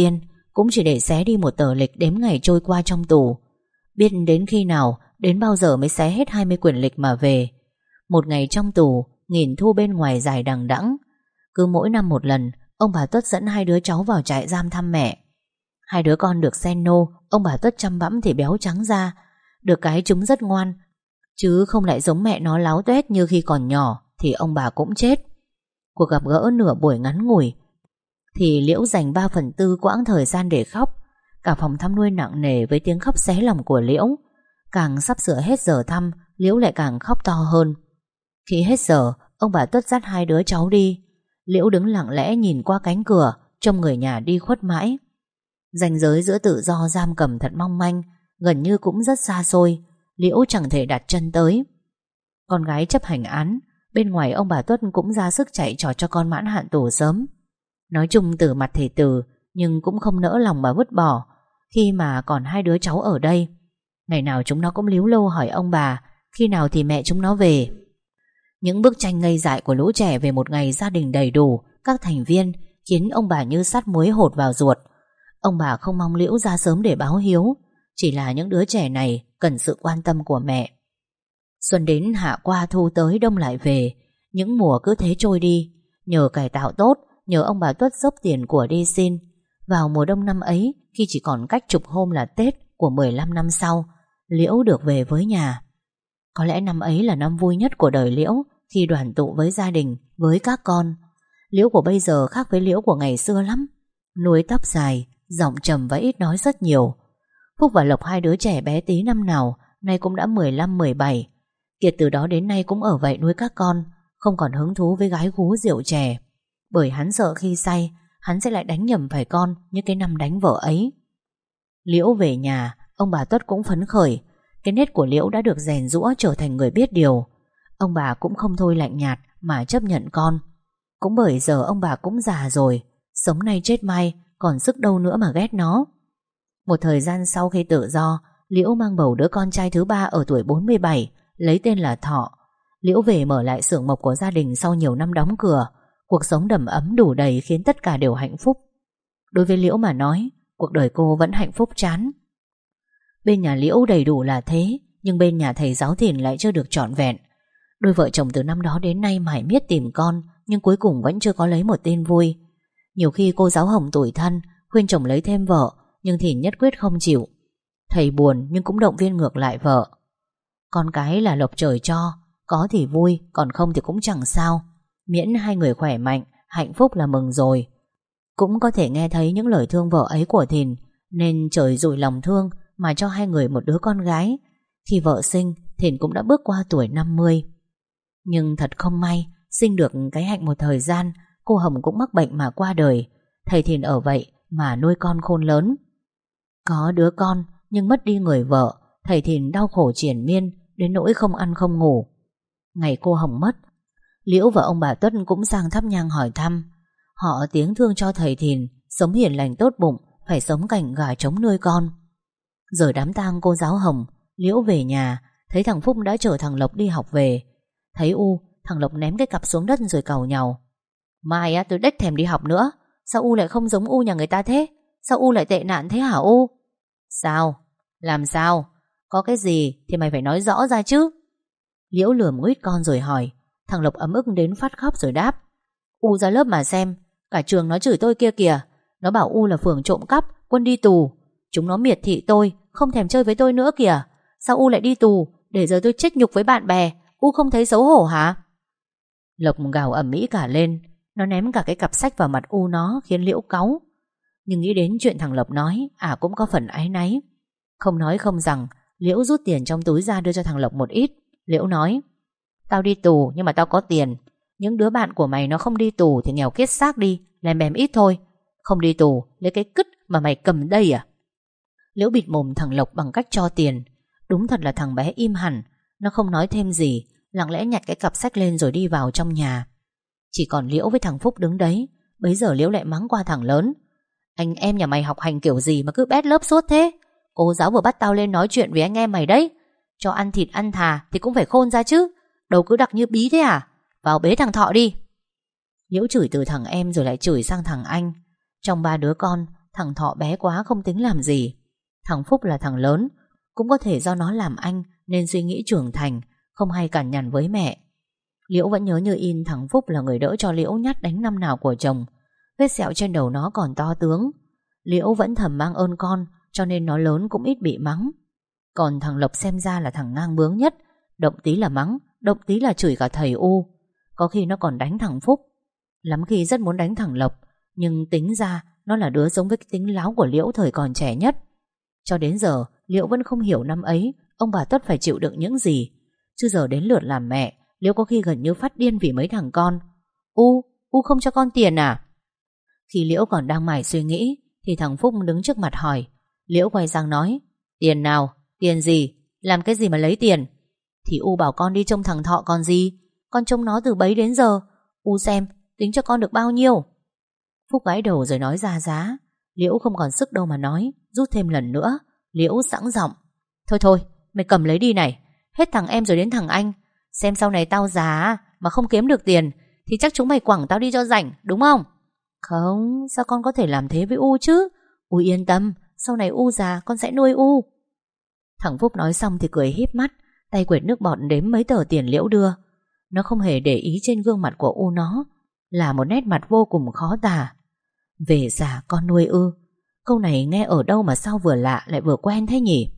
cũng chỉ để xé đi một tờ lịch đếm ngày trôi qua trong tù. Biết đến khi nào, đến bao giờ mới xé hết hai mươi quyển lịch mà về. Một ngày trong tù, nghìn thu bên ngoài dài đằng đẵng. Cứ mỗi năm một lần, ông bà Tuất dẫn hai đứa cháu vào trại giam thăm mẹ. Hai đứa con được sen nô, ông bà Tuất chăm bẵm thì béo trắng ra. Được cái chúng rất ngoan, chứ không lại giống mẹ nó láo tuét như khi còn nhỏ, thì ông bà cũng chết. Cuộc gặp gỡ nửa buổi ngắn ngủi, thì Liễu dành ba phần tư quãng thời gian để khóc. Cả phòng thăm nuôi nặng nề với tiếng khóc xé lòng của Liễu. Càng sắp sửa hết giờ thăm, Liễu lại càng khóc to hơn. Khi hết giờ, ông bà Tuất dắt hai đứa cháu đi. Liễu đứng lặng lẽ nhìn qua cánh cửa, trông người nhà đi khuất mãi. Ranh giới giữa tự do giam cầm thật mong manh, gần như cũng rất xa xôi. Liễu chẳng thể đặt chân tới. Con gái chấp hành án, bên ngoài ông bà Tuất cũng ra sức chạy trò cho con mãn hạn tù sớm. Nói chung từ mặt thì từ, nhưng cũng không nỡ lòng mà vứt bỏ, khi mà còn hai đứa cháu ở đây. Ngày nào chúng nó cũng líu lô hỏi ông bà khi nào thì mẹ chúng nó về. Những bức tranh ngây dại của lũ trẻ về một ngày gia đình đầy đủ các thành viên khiến ông bà như sắt muối hột vào ruột. Ông bà không mong Liễu ra sớm để báo hiếu, chỉ là những đứa trẻ này cần sự quan tâm của mẹ. Xuân đến hạ qua thu tới đông lại về, những mùa cứ thế trôi đi. Nhờ cải tạo tốt, nhờ ông bà Tuất dốc tiền của đi xin. Vào mùa đông năm ấy, khi chỉ còn cách chục hôm là Tết của mười lăm năm sau, Liễu được về với nhà. Có lẽ năm ấy là năm vui nhất của đời Liễu, khi đoàn tụ với gia đình, với các con. Liễu của bây giờ khác với Liễu của ngày xưa lắm. Nuôi tóc dài, giọng trầm và ít nói rất nhiều. Phúc và Lộc, hai đứa trẻ bé tí năm nào, nay cũng đã mười lăm mười bảy. Kiệt từ đó đến nay cũng ở vậy nuôi các con, không còn hứng thú với gái gú rượu chè. Bởi hắn sợ khi say, hắn sẽ lại đánh nhầm phải con như cái năm đánh vợ ấy. Liễu về nhà, ông bà Tuất cũng phấn khởi. Cái nết của Liễu đã được rèn giũa trở thành người biết điều. Ông bà cũng không thôi lạnh nhạt mà chấp nhận con. Cũng bởi giờ ông bà cũng già rồi, sống nay chết mai, còn sức đâu nữa mà ghét nó. Một thời gian sau khi tự do, Liễu mang bầu đứa con trai thứ ba ở tuổi bốn mươi bảy, lấy tên là Thọ. Liễu về mở lại xưởng mộc của gia đình sau nhiều năm đóng cửa. Cuộc sống đầm ấm đủ đầy khiến tất cả đều hạnh phúc. Đối với Liễu mà nói, cuộc đời cô vẫn hạnh phúc chán. Bên nhà Liễu đầy đủ là thế, nhưng bên nhà thầy giáo Thìn lại chưa được trọn vẹn. Đôi vợ chồng từ năm đó đến nay mải miết tìm con, nhưng cuối cùng vẫn chưa có lấy một tin vui. Nhiều khi cô giáo Hồng tủi thân, khuyên chồng lấy thêm vợ, nhưng Thìn nhất quyết không chịu. Thầy buồn nhưng cũng động viên ngược lại vợ. Con cái là lộc trời cho, có thì vui, còn không thì cũng chẳng sao. Miễn hai người khỏe mạnh, hạnh phúc là mừng rồi. Cũng có thể nghe thấy những lời thương vợ ấy của Thìn, nên trời dụi lòng thương mà cho hai người một đứa con gái. Khi vợ sinh, Thìn cũng đã bước qua tuổi năm mươi. Nhưng thật không may, sinh được cái hạnh một thời gian, cô Hồng cũng mắc bệnh mà qua đời. Thầy Thìn ở vậy mà nuôi con khôn lớn. Có đứa con nhưng mất đi người vợ, thầy Thìn đau khổ triền miên, đến nỗi không ăn không ngủ. Ngày cô Hồng mất, Liễu và ông bà Tuất cũng sang thắp nhang hỏi thăm. Họ tiếng thương cho thầy Thìn sống hiền lành tốt bụng, phải sống cảnh gà trống nuôi con. Giờ đám tang cô giáo Hồng, Liễu về nhà, thấy thằng Phúc đã chở thằng Lộc đi học về. Thấy U, thằng Lộc ném cái cặp xuống đất rồi càu nhàu. Mai á, tôi đếch thèm đi học nữa. Sao U lại không giống U nhà người ta thế? Sao U lại tệ nạn thế hả U? Sao? Làm sao? Có cái gì thì mày phải nói rõ ra chứ. Liễu lườm nguyết con rồi hỏi. Thằng Lộc ấm ức đến phát khóc rồi đáp. U ra lớp mà xem, cả trường nó chửi tôi kia kìa. Nó bảo U là phường trộm cắp, Quân đi tù. Chúng nó miệt thị tôi, không thèm chơi với tôi nữa kìa. Sao U lại đi tù, để giờ tôi chết nhục với bạn bè? U không thấy xấu hổ hả? Lộc gào ầm ĩ cả lên. Nó ném cả cái cặp sách vào mặt U nó, khiến Liễu cáu. Nhưng nghĩ đến chuyện thằng Lộc nói, à cũng có phần áy náy. Không nói không rằng, Liễu rút tiền trong túi ra đưa cho thằng Lộc một ít. Liễu nói, tao đi tù nhưng mà tao có tiền. Những đứa bạn của mày nó không đi tù thì nghèo kiết xác đi, lèm bèm ít thôi. Không đi tù, lấy cái cứt mà mày cầm đây à? Liễu bịt mồm thằng Lộc bằng cách cho tiền. Đúng thật là thằng bé im hẳn. Nó không nói thêm gì, lặng lẽ nhặt cái cặp sách lên rồi đi vào trong nhà. Chỉ còn Liễu với thằng Phúc đứng đấy. Bấy giờ Liễu lại mắng qua thằng lớn. Anh em nhà mày học hành kiểu gì mà cứ bét lớp suốt thế? Cô giáo vừa bắt tao lên nói chuyện với anh em mày đấy. Cho ăn thịt ăn thà thì cũng phải khôn ra chứ. Đầu cứ đặc như bí thế à? Vào bế thằng Thọ đi. Liễu chửi từ thằng em rồi lại chửi sang thằng anh. Trong ba đứa con, thằng Thọ bé quá không tính làm gì. Thằng Phúc là thằng lớn, cũng có thể do nó làm anh nên suy nghĩ trưởng thành, không hay cằn nhằn với mẹ. Liễu vẫn nhớ như in thằng Phúc là người đỡ cho Liễu nhát đánh năm nào của chồng. Vết sẹo trên đầu nó còn to tướng. Liễu vẫn thầm mang ơn con, cho nên nó lớn cũng ít bị mắng. Còn thằng Lộc xem ra là thằng ngang bướng nhất, động tí là mắng, động tí là chửi cả thầy U. Có khi nó còn đánh thằng Phúc. Lắm khi rất muốn đánh thằng Lộc, nhưng tính ra nó là đứa giống với cái tính láo của Liễu thời còn trẻ nhất. Cho đến giờ Liễu vẫn không hiểu năm ấy ông bà Tuất phải chịu đựng những gì. Chứ giờ đến lượt làm mẹ, Liễu có khi gần như phát điên vì mấy thằng con. U, U không cho con tiền à? Khi Liễu còn đang mải suy nghĩ thì thằng Phúc đứng trước mặt hỏi. Liễu quay sang nói: Tiền nào? Tiền gì? Làm cái gì mà lấy tiền? Thì U bảo con đi trông thằng Thọ còn gì. Con trông nó từ bấy đến giờ. U xem tính cho con được bao nhiêu? Phúc gãi đầu rồi nói ra giá. Liễu không còn sức đâu mà nói, rút thêm lần nữa. Liễu sẵn giọng: Thôi thôi, mày cầm lấy đi này. Hết thằng em rồi đến thằng anh. Xem sau này tao già mà không kiếm được tiền thì chắc chúng mày quẳng tao đi cho rảnh, đúng không? Không, sao con có thể làm thế với U chứ? U yên tâm, sau này U già con sẽ nuôi U. Thằng Phúc nói xong thì cười híp mắt, tay quệt nước bọt đếm mấy tờ tiền Liễu đưa. Nó không hề để ý trên gương mặt của U nó là một nét mặt vô cùng khó tả. Về già con nuôi ư? Câu này nghe ở đâu mà sao vừa lạ lại vừa quen thế nhỉ?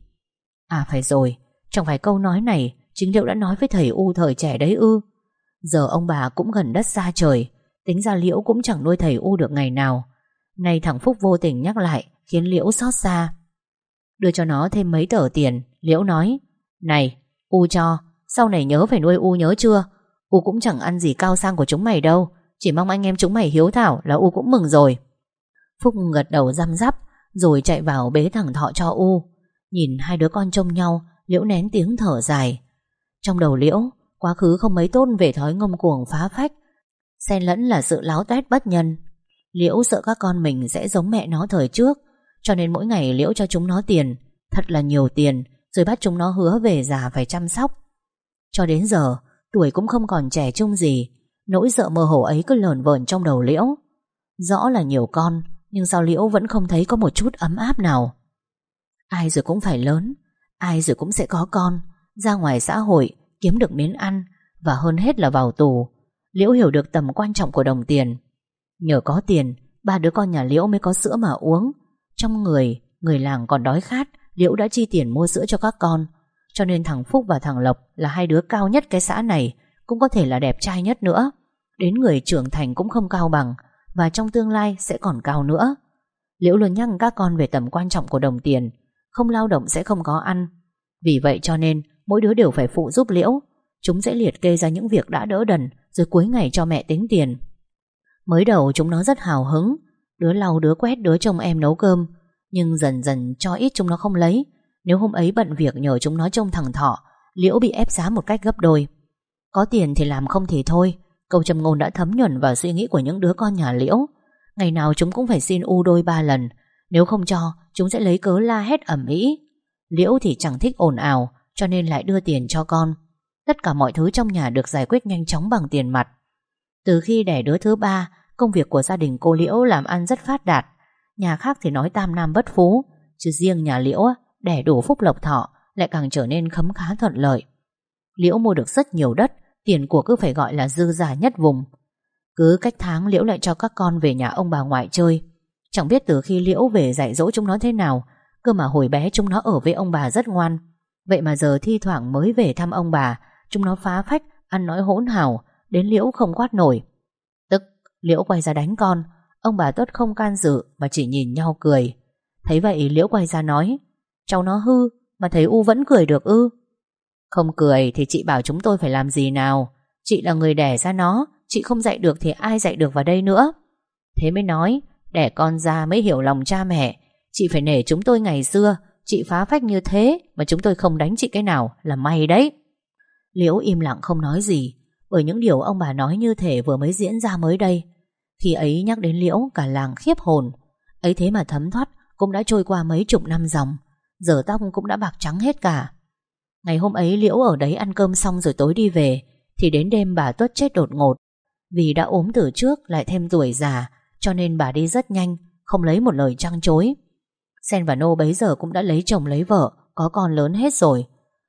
À phải rồi, chẳng phải câu nói này chính Liễu đã nói với thầy U thời trẻ đấy ư? Giờ ông bà cũng gần đất xa trời, tính ra Liễu cũng chẳng nuôi thầy U được ngày nào. Nay thằng Phúc vô tình nhắc lại khiến Liễu xót xa. Đưa cho nó thêm mấy tờ tiền, Liễu nói: Này, U cho, sau này nhớ phải nuôi U nhớ chưa? U cũng chẳng ăn gì cao sang của chúng mày đâu, chỉ mong anh em chúng mày hiếu thảo là U cũng mừng rồi. Phúc gật đầu răm rắp rồi chạy vào bế thằng Thọ cho U. Nhìn hai đứa con trông nhau, Liễu nén tiếng thở dài. Trong đầu Liễu, quá khứ không mấy tốt về thói ngông cuồng phá phách, xen lẫn là sự láo toét bất nhân. Liễu sợ các con mình sẽ giống mẹ nó thời trước, cho nên mỗi ngày Liễu cho chúng nó tiền, thật là nhiều tiền, rồi bắt chúng nó hứa về già phải chăm sóc. Cho đến giờ, tuổi cũng không còn trẻ trung gì, nỗi sợ mơ hồ ấy cứ lờn vờn trong đầu Liễu. Rõ là nhiều con, nhưng sao Liễu vẫn không thấy có một chút ấm áp nào. Ai rồi cũng phải lớn, ai rồi cũng sẽ có con, ra ngoài xã hội kiếm được miếng ăn, và hơn hết là vào tù. Liễu hiểu được tầm quan trọng của đồng tiền. Nhờ có tiền, ba đứa con nhà Liễu mới có sữa mà uống. Trong người, người làng còn đói khát, Liễu đã chi tiền mua sữa cho các con. Cho nên thằng Phúc và thằng Lộc là hai đứa cao nhất cái xã này, cũng có thể là đẹp trai nhất nữa. Đến người trưởng thành cũng không cao bằng, và trong tương lai sẽ còn cao nữa. Liễu luôn nhắc các con về tầm quan trọng của đồng tiền. Không lao động sẽ không có ăn. Vì vậy cho nên mỗi đứa đều phải phụ giúp Liễu. Chúng sẽ liệt kê ra những việc đã đỡ đần, rồi cuối ngày cho mẹ tính tiền. Mới đầu chúng nó rất hào hứng, đứa lau đứa quét đứa trông em nấu cơm. Nhưng dần dần cho ít chúng nó không lấy. Nếu hôm ấy bận việc nhờ chúng nó trông thằng Thọ, Liễu bị ép giá một cách gấp đôi. Có tiền thì làm, không thì thôi. Câu châm ngôn đã thấm nhuần vào suy nghĩ của những đứa con nhà Liễu. Ngày nào chúng cũng phải xin U đôi ba lần. Nếu không cho, chúng sẽ lấy cớ la hét ầm ĩ. Liễu thì chẳng thích ồn ào, cho nên lại đưa tiền cho con. Tất cả mọi thứ trong nhà được giải quyết nhanh chóng bằng tiền mặt. Từ khi đẻ đứa thứ ba, công việc của gia đình cô Liễu làm ăn rất phát đạt. Nhà khác thì nói tam nam bất phú, chứ riêng nhà Liễu đẻ đủ phúc lộc thọ lại càng trở nên khấm khá thuận lợi. Liễu mua được rất nhiều đất, tiền của cứ phải gọi là dư giả nhất vùng. Cứ cách tháng Liễu lại cho các con về nhà ông bà ngoại chơi. Chẳng biết từ khi Liễu về dạy dỗ chúng nó thế nào, cơ mà hồi bé chúng nó ở với ông bà rất ngoan. Vậy mà giờ thi thoảng mới về thăm ông bà, chúng nó phá phách, ăn nói hỗn hào, đến Liễu không quát nổi. Tức, Liễu quay ra đánh con. Ông bà Tuất không can dự mà chỉ nhìn nhau cười. Thấy vậy Liễu quay ra nói: Cháu nó hư mà thấy U vẫn cười được ư? Không cười thì chị bảo chúng tôi phải làm gì nào? Chị là người đẻ ra nó, chị không dạy được thì ai dạy được vào đây nữa? Thế mới nói đẻ con ra mới hiểu lòng cha mẹ. Chị phải nể chúng tôi ngày xưa. Chị phá phách như thế mà chúng tôi không đánh chị cái nào là may đấy. Liễu im lặng không nói gì, bởi những điều ông bà nói như thể vừa mới diễn ra mới đây. Khi ấy nhắc đến Liễu cả làng khiếp hồn. Ấy thế mà thấm thoát cũng đã trôi qua mấy chục năm dòng. Giờ tóc cũng đã bạc trắng hết cả. Ngày hôm ấy Liễu ở đấy ăn cơm xong rồi tối đi về, thì đến đêm bà Tuất chết đột ngột. Vì đã ốm từ trước lại thêm tuổi già, cho nên bà đi rất nhanh, không lấy một lời trăng chối. Sen và Nô bấy giờ cũng đã lấy chồng lấy vợ, có con lớn hết rồi.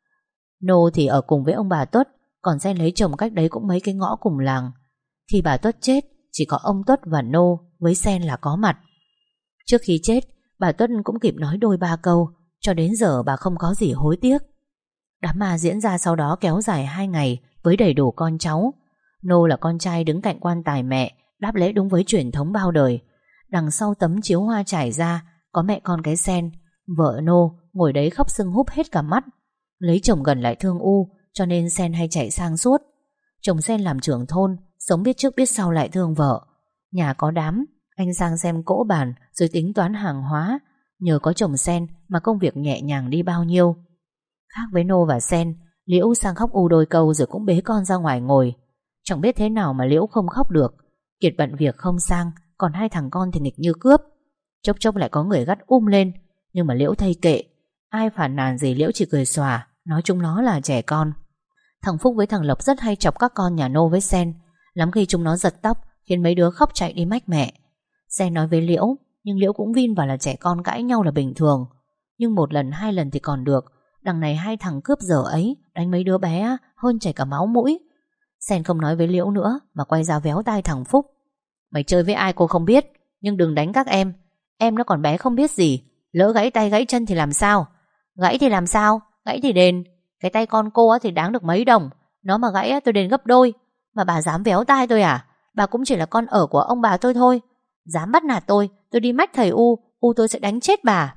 Nô thì ở cùng với ông bà Tuất, còn Sen lấy chồng cách đấy cũng mấy cái ngõ cùng làng. Khi bà Tuất chết, chỉ có ông Tuất và Nô với Sen là có mặt. Trước khi chết, bà Tuất cũng kịp nói đôi ba câu, cho đến giờ bà không có gì hối tiếc. Đám ma diễn ra sau đó kéo dài hai ngày với đầy đủ con cháu. Nô là con trai đứng cạnh quan tài mẹ, đáp lễ đúng với truyền thống bao đời. Đằng sau tấm chiếu hoa trải ra có mẹ con cái Sen. Vợ Nô ngồi đấy khóc sưng húp hết cả mắt. Lấy chồng gần lại thương u, cho nên Sen hay chạy sang suốt. Chồng Sen làm trưởng thôn, sống biết trước biết sau lại thương vợ. Nhà có đám, anh sang xem cỗ bàn rồi tính toán hàng hóa. Nhờ có chồng Sen mà công việc nhẹ nhàng đi bao nhiêu. Khác với Nô và Sen, Liễu sang khóc u đôi câu rồi cũng bế con ra ngoài ngồi. Chẳng biết thế nào mà Liễu không khóc được. Kiệt bận việc không sang, còn hai thằng con thì nghịch như cướp. Chốc chốc lại có người gắt um lên, nhưng mà Liễu thây kệ. Ai phản nàn gì Liễu chỉ cười xòa, nói chúng nó là trẻ con. Thằng Phúc với thằng Lộc rất hay chọc các con nhà Nô với Sen. Lắm khi chúng nó giật tóc, khiến mấy đứa khóc chạy đi mách mẹ. Sen nói với Liễu, nhưng Liễu cũng vin vào là trẻ con cãi nhau là bình thường. Nhưng một lần hai lần thì còn được. Đằng này hai thằng cướp giờ ấy đánh mấy đứa bé hơn chảy cả máu mũi. Sen không nói với Liễu nữa mà quay ra véo tai thằng Phúc. Mày chơi với ai cô không biết, nhưng đừng đánh các em. Em nó còn bé không biết gì, lỡ gãy tay gãy chân thì làm sao? Gãy thì làm sao? Gãy thì đền. Cái tay con cô thì đáng được mấy đồng. Nó mà gãy tôi đền gấp đôi. Mà bà dám véo tai tôi à? Bà cũng chỉ là con ở của ông bà tôi thôi. Dám bắt nạt tôi, tôi đi mách thầy U, U tôi sẽ đánh chết bà.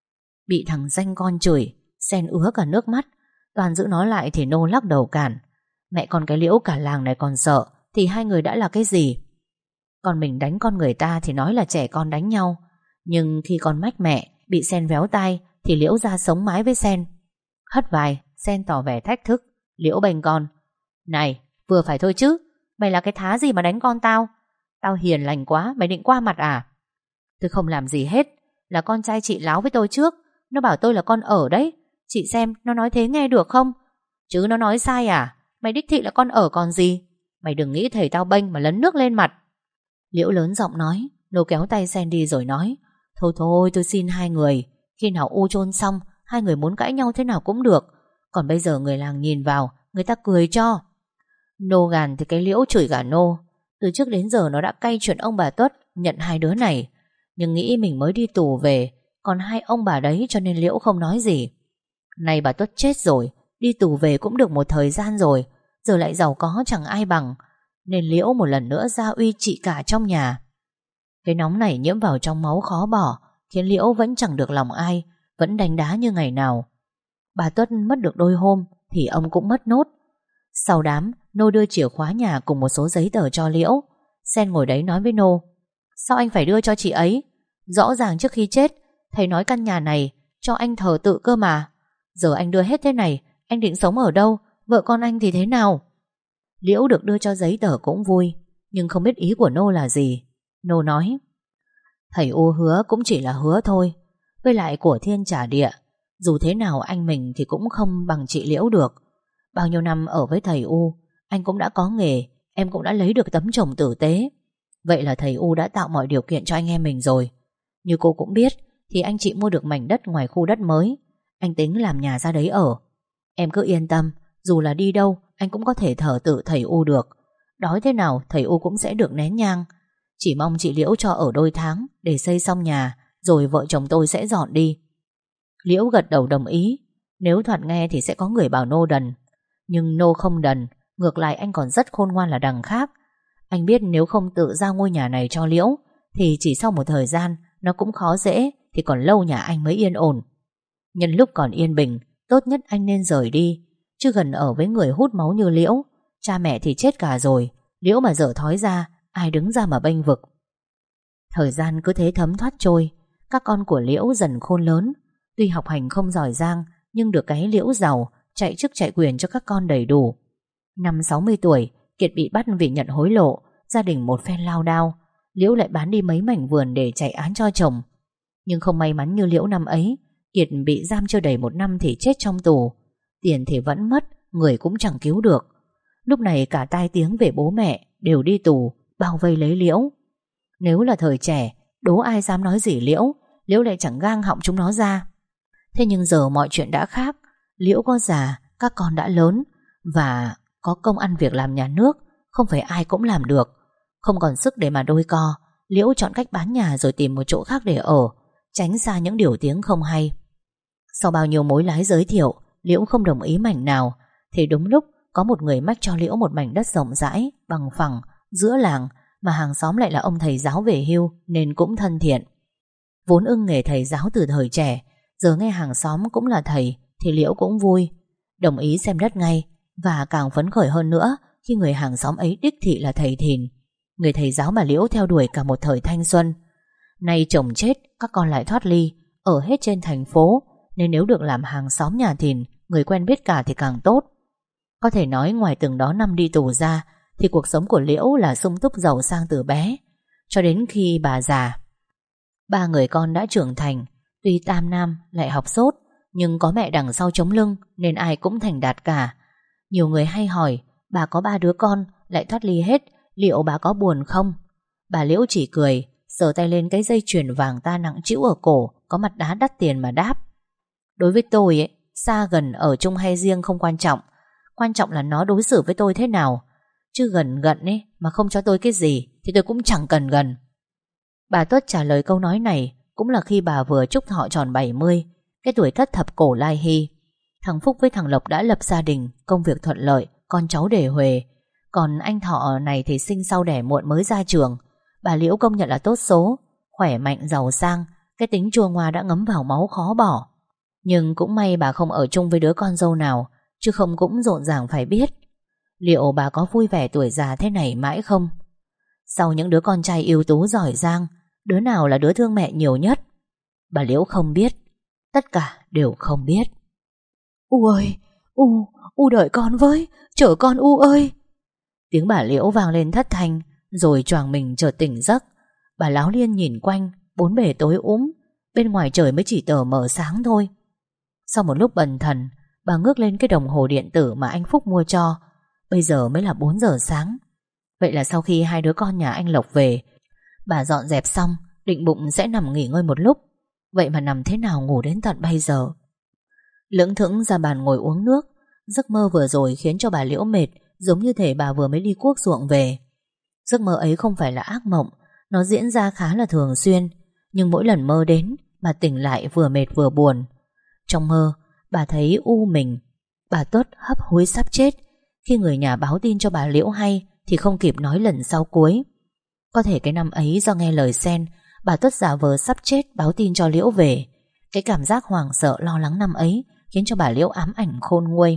Bị thằng danh con chửi, Sen ứa cả nước mắt. Toàn giữ nó lại thì Nô lắc đầu cản. Mẹ con cái Liễu cả làng này còn sợ, thì hai người đã là cái gì? Con mình đánh con người ta thì nói là trẻ con đánh nhau. Nhưng khi con mách mẹ bị Sen véo tai thì Liễu ra sống mái với Sen. Hất vai, Sen tỏ vẻ thách thức. Liễu bênh con. Này, vừa phải thôi chứ. Mày là cái thá gì mà đánh con tao? Tao hiền lành quá, mày định qua mặt à? Tôi không làm gì hết. Là con trai chị láo với tôi trước. Nó bảo tôi là con ở đấy. Chị xem nó nói thế nghe được không? Chứ nó nói sai à? Mày đích thị là con ở còn gì? Mày đừng nghĩ thầy tao bênh mà lấn nước lên mặt. Liễu lớn giọng nói. Nô kéo tay Sen đi rồi nói. Thôi thôi tôi xin hai người. Khi nào U chôn xong, hai người muốn cãi nhau thế nào cũng được. Còn bây giờ người làng nhìn vào, người ta cười cho. Nô gàn thì cái Liễu chửi cả Nô. Từ trước đến giờ nó đã cay chuyện ông bà Tuất nhận hai đứa này. Nhưng nghĩ mình mới đi tù về, còn hai ông bà đấy cho nên Liễu không nói gì. Này bà Tuất chết rồi, đi tù về cũng được một thời gian rồi, giờ lại giàu có chẳng ai bằng. Nên Liễu một lần nữa gia uy trị cả trong nhà. Cái nóng này nhiễm vào trong máu khó bỏ, khiến Liễu vẫn chẳng được lòng ai, vẫn đánh đá như ngày nào. Bà Tuất mất được đôi hôm thì ông cũng mất nốt. Sau đám, Nô đưa chìa khóa nhà cùng một số giấy tờ cho Liễu. Sen ngồi đấy nói với Nô. Sao anh phải đưa cho chị ấy? Rõ ràng trước khi chết thầy nói căn nhà này cho anh thờ tự cơ mà. Giờ anh đưa hết thế này, anh định sống ở đâu? Vợ con anh thì thế nào? Liễu được đưa cho giấy tờ cũng vui, nhưng không biết ý của Nô là gì. Nô nói. Thầy U hứa cũng chỉ là hứa thôi. Với lại của thiên trả địa, dù thế nào anh mình thì cũng không bằng chị Liễu được. Bao nhiêu năm ở với thầy U, anh cũng đã có nghề, em cũng đã lấy được tấm chồng tử tế. Vậy là thầy U đã tạo mọi điều kiện cho anh em mình rồi. Như cô cũng biết, thì anh chị mua được mảnh đất ngoài khu đất mới. Anh tính làm nhà ra đấy ở. Em cứ yên tâm, dù là đi đâu anh cũng có thể thờ tự thầy U được. Đói thế nào thầy U cũng sẽ được nén nhang. Chỉ mong chị Liễu cho ở đôi tháng để xây xong nhà, rồi vợ chồng tôi sẽ dọn đi. Liễu gật đầu đồng ý. Nếu thoạt nghe thì sẽ có người bảo Nô đần. Nhưng Nô không đần, ngược lại anh còn rất khôn ngoan là đằng khác. Anh biết nếu không tự ra ngôi nhà này cho Liễu thì chỉ sau một thời gian nó cũng khó dễ, thì còn lâu nhà anh mới yên ổn. Nhân lúc còn yên bình, tốt nhất anh nên rời đi. Chứ gần ở với người hút máu như Liễu, cha mẹ thì chết cả rồi, Liễu mà dở thói ra, ai đứng ra mà bênh vực. Thời gian cứ thế thấm thoát trôi. Các con của Liễu dần khôn lớn. Tuy học hành không giỏi giang, nhưng được cái Liễu giàu, chạy chức chạy quyền cho các con đầy đủ. Năm sáu mươi tuổi, Kiệt bị bắt vì nhận hối lộ. Gia đình một phen lao đao. Liễu lại bán đi mấy mảnh vườn để chạy án cho chồng. Nhưng không may mắn như Liễu năm ấy, Kiệt bị giam chưa đầy một năm thì chết trong tù. Tiền thì vẫn mất, người cũng chẳng cứu được. Lúc này cả tai tiếng về bố mẹ đều đi tù, bao vây lấy Liễu. Nếu là thời trẻ, Đố ai dám nói gì Liễu, Liễu lại chẳng gang họng chúng nó ra. Thế nhưng giờ mọi chuyện đã khác. Liễu có già, các con đã lớn, và có công ăn việc làm nhà nước, không phải ai cũng làm được. Không còn sức để mà đôi co, Liễu chọn cách bán nhà rồi tìm một chỗ khác để ở, tránh xa những điều tiếng không hay. Sau bao nhiêu mối lái giới thiệu, Liễu không đồng ý mảnh nào, thì đúng lúc có một người mách cho Liễu một mảnh đất rộng rãi, bằng phẳng, giữa làng, mà hàng xóm lại là ông thầy giáo về hưu nên cũng thân thiện. Vốn ưng nghề thầy giáo từ thời trẻ, giờ nghe hàng xóm cũng là thầy thì Liễu cũng vui, đồng ý xem đất ngay, và càng phấn khởi hơn nữa khi người hàng xóm ấy đích thị là thầy Thìn, người thầy giáo mà Liễu theo đuổi cả một thời thanh xuân. Nay chồng chết, các con lại thoát ly, ở hết trên thành phố, nên nếu được làm hàng xóm nhà Thìn, người quen biết cả thì càng tốt. Có thể nói ngoài từng đó năm đi tù ra, thì cuộc sống của Liễu là sung túc giàu sang từ bé, cho đến khi bà già. Ba người con đã trưởng thành, tuy tam nam lại học dốt, nhưng có mẹ đằng sau chống lưng nên ai cũng thành đạt cả. Nhiều người hay hỏi, bà có ba đứa con lại thoát ly hết, liệu bà có buồn không? Bà Liễu chỉ cười, sờ tay lên cái dây chuyền vàng ta nặng trĩu ở cổ, có mặt đá đắt tiền mà đáp: đối với tôi ấy, xa gần ở chung hay riêng không quan trọng, quan trọng là nó đối xử với tôi thế nào. Chứ gần gần ấy mà không cho tôi cái gì thì tôi cũng chẳng cần gần. Bà Tuất trả lời câu nói này cũng là khi bà vừa chúc thọ tròn bảy mươi, cái tuổi thất thập cổ lai hy. Thằng Phúc với thằng Lộc đã lập gia đình, công việc thuận lợi, con cháu để huề. Còn anh Thọ này thì sinh sau đẻ muộn mới ra trường. Bà Liễu công nhận là tốt số, khỏe mạnh giàu sang, cái tính chua ngoa đã ngấm vào máu khó bỏ. Nhưng cũng may bà không ở chung với đứa con dâu nào, chứ không cũng rộn ràng phải biết. Liệu bà có vui vẻ tuổi già thế này mãi không? Sau những đứa con trai ưu tú giỏi giang, đứa nào là đứa thương mẹ nhiều nhất? Bà Liễu không biết. Tất cả đều không biết. U ơi, U, U đợi con với, chở con U ơi. Tiếng bà Liễu vang lên thất thanh, rồi choàng mình chợt tỉnh giấc. Bà láo liên nhìn quanh, bốn bề tối úm, bên ngoài trời mới chỉ tờ mờ sáng thôi. Sau một lúc bần thần, bà ngước lên cái đồng hồ điện tử mà anh Phúc mua cho. Bây giờ mới là bốn giờ sáng. Vậy là sau khi hai đứa con nhà anh Lộc về, bà dọn dẹp xong, định bụng sẽ nằm nghỉ ngơi một lúc. Vậy mà nằm thế nào ngủ đến tận bây giờ. Lững thững ra bàn ngồi uống nước. Giấc mơ vừa rồi khiến cho bà Liễu mệt, giống như thể bà vừa mới đi cuốc ruộng về. Giấc mơ ấy không phải là ác mộng, nó diễn ra khá là thường xuyên, nhưng mỗi lần mơ đến, bà tỉnh lại vừa mệt vừa buồn. Trong mơ, bà thấy U mình. Bà Tuất hấp hối sắp chết. Khi người nhà báo tin cho bà Liễu hay thì không kịp nói lần sau cuối. Có thể cái năm ấy do nghe lời Sen, bà Tuất giả vờ sắp chết báo tin cho Liễu về. Cái cảm giác hoảng sợ lo lắng năm ấy khiến cho bà Liễu ám ảnh khôn nguôi.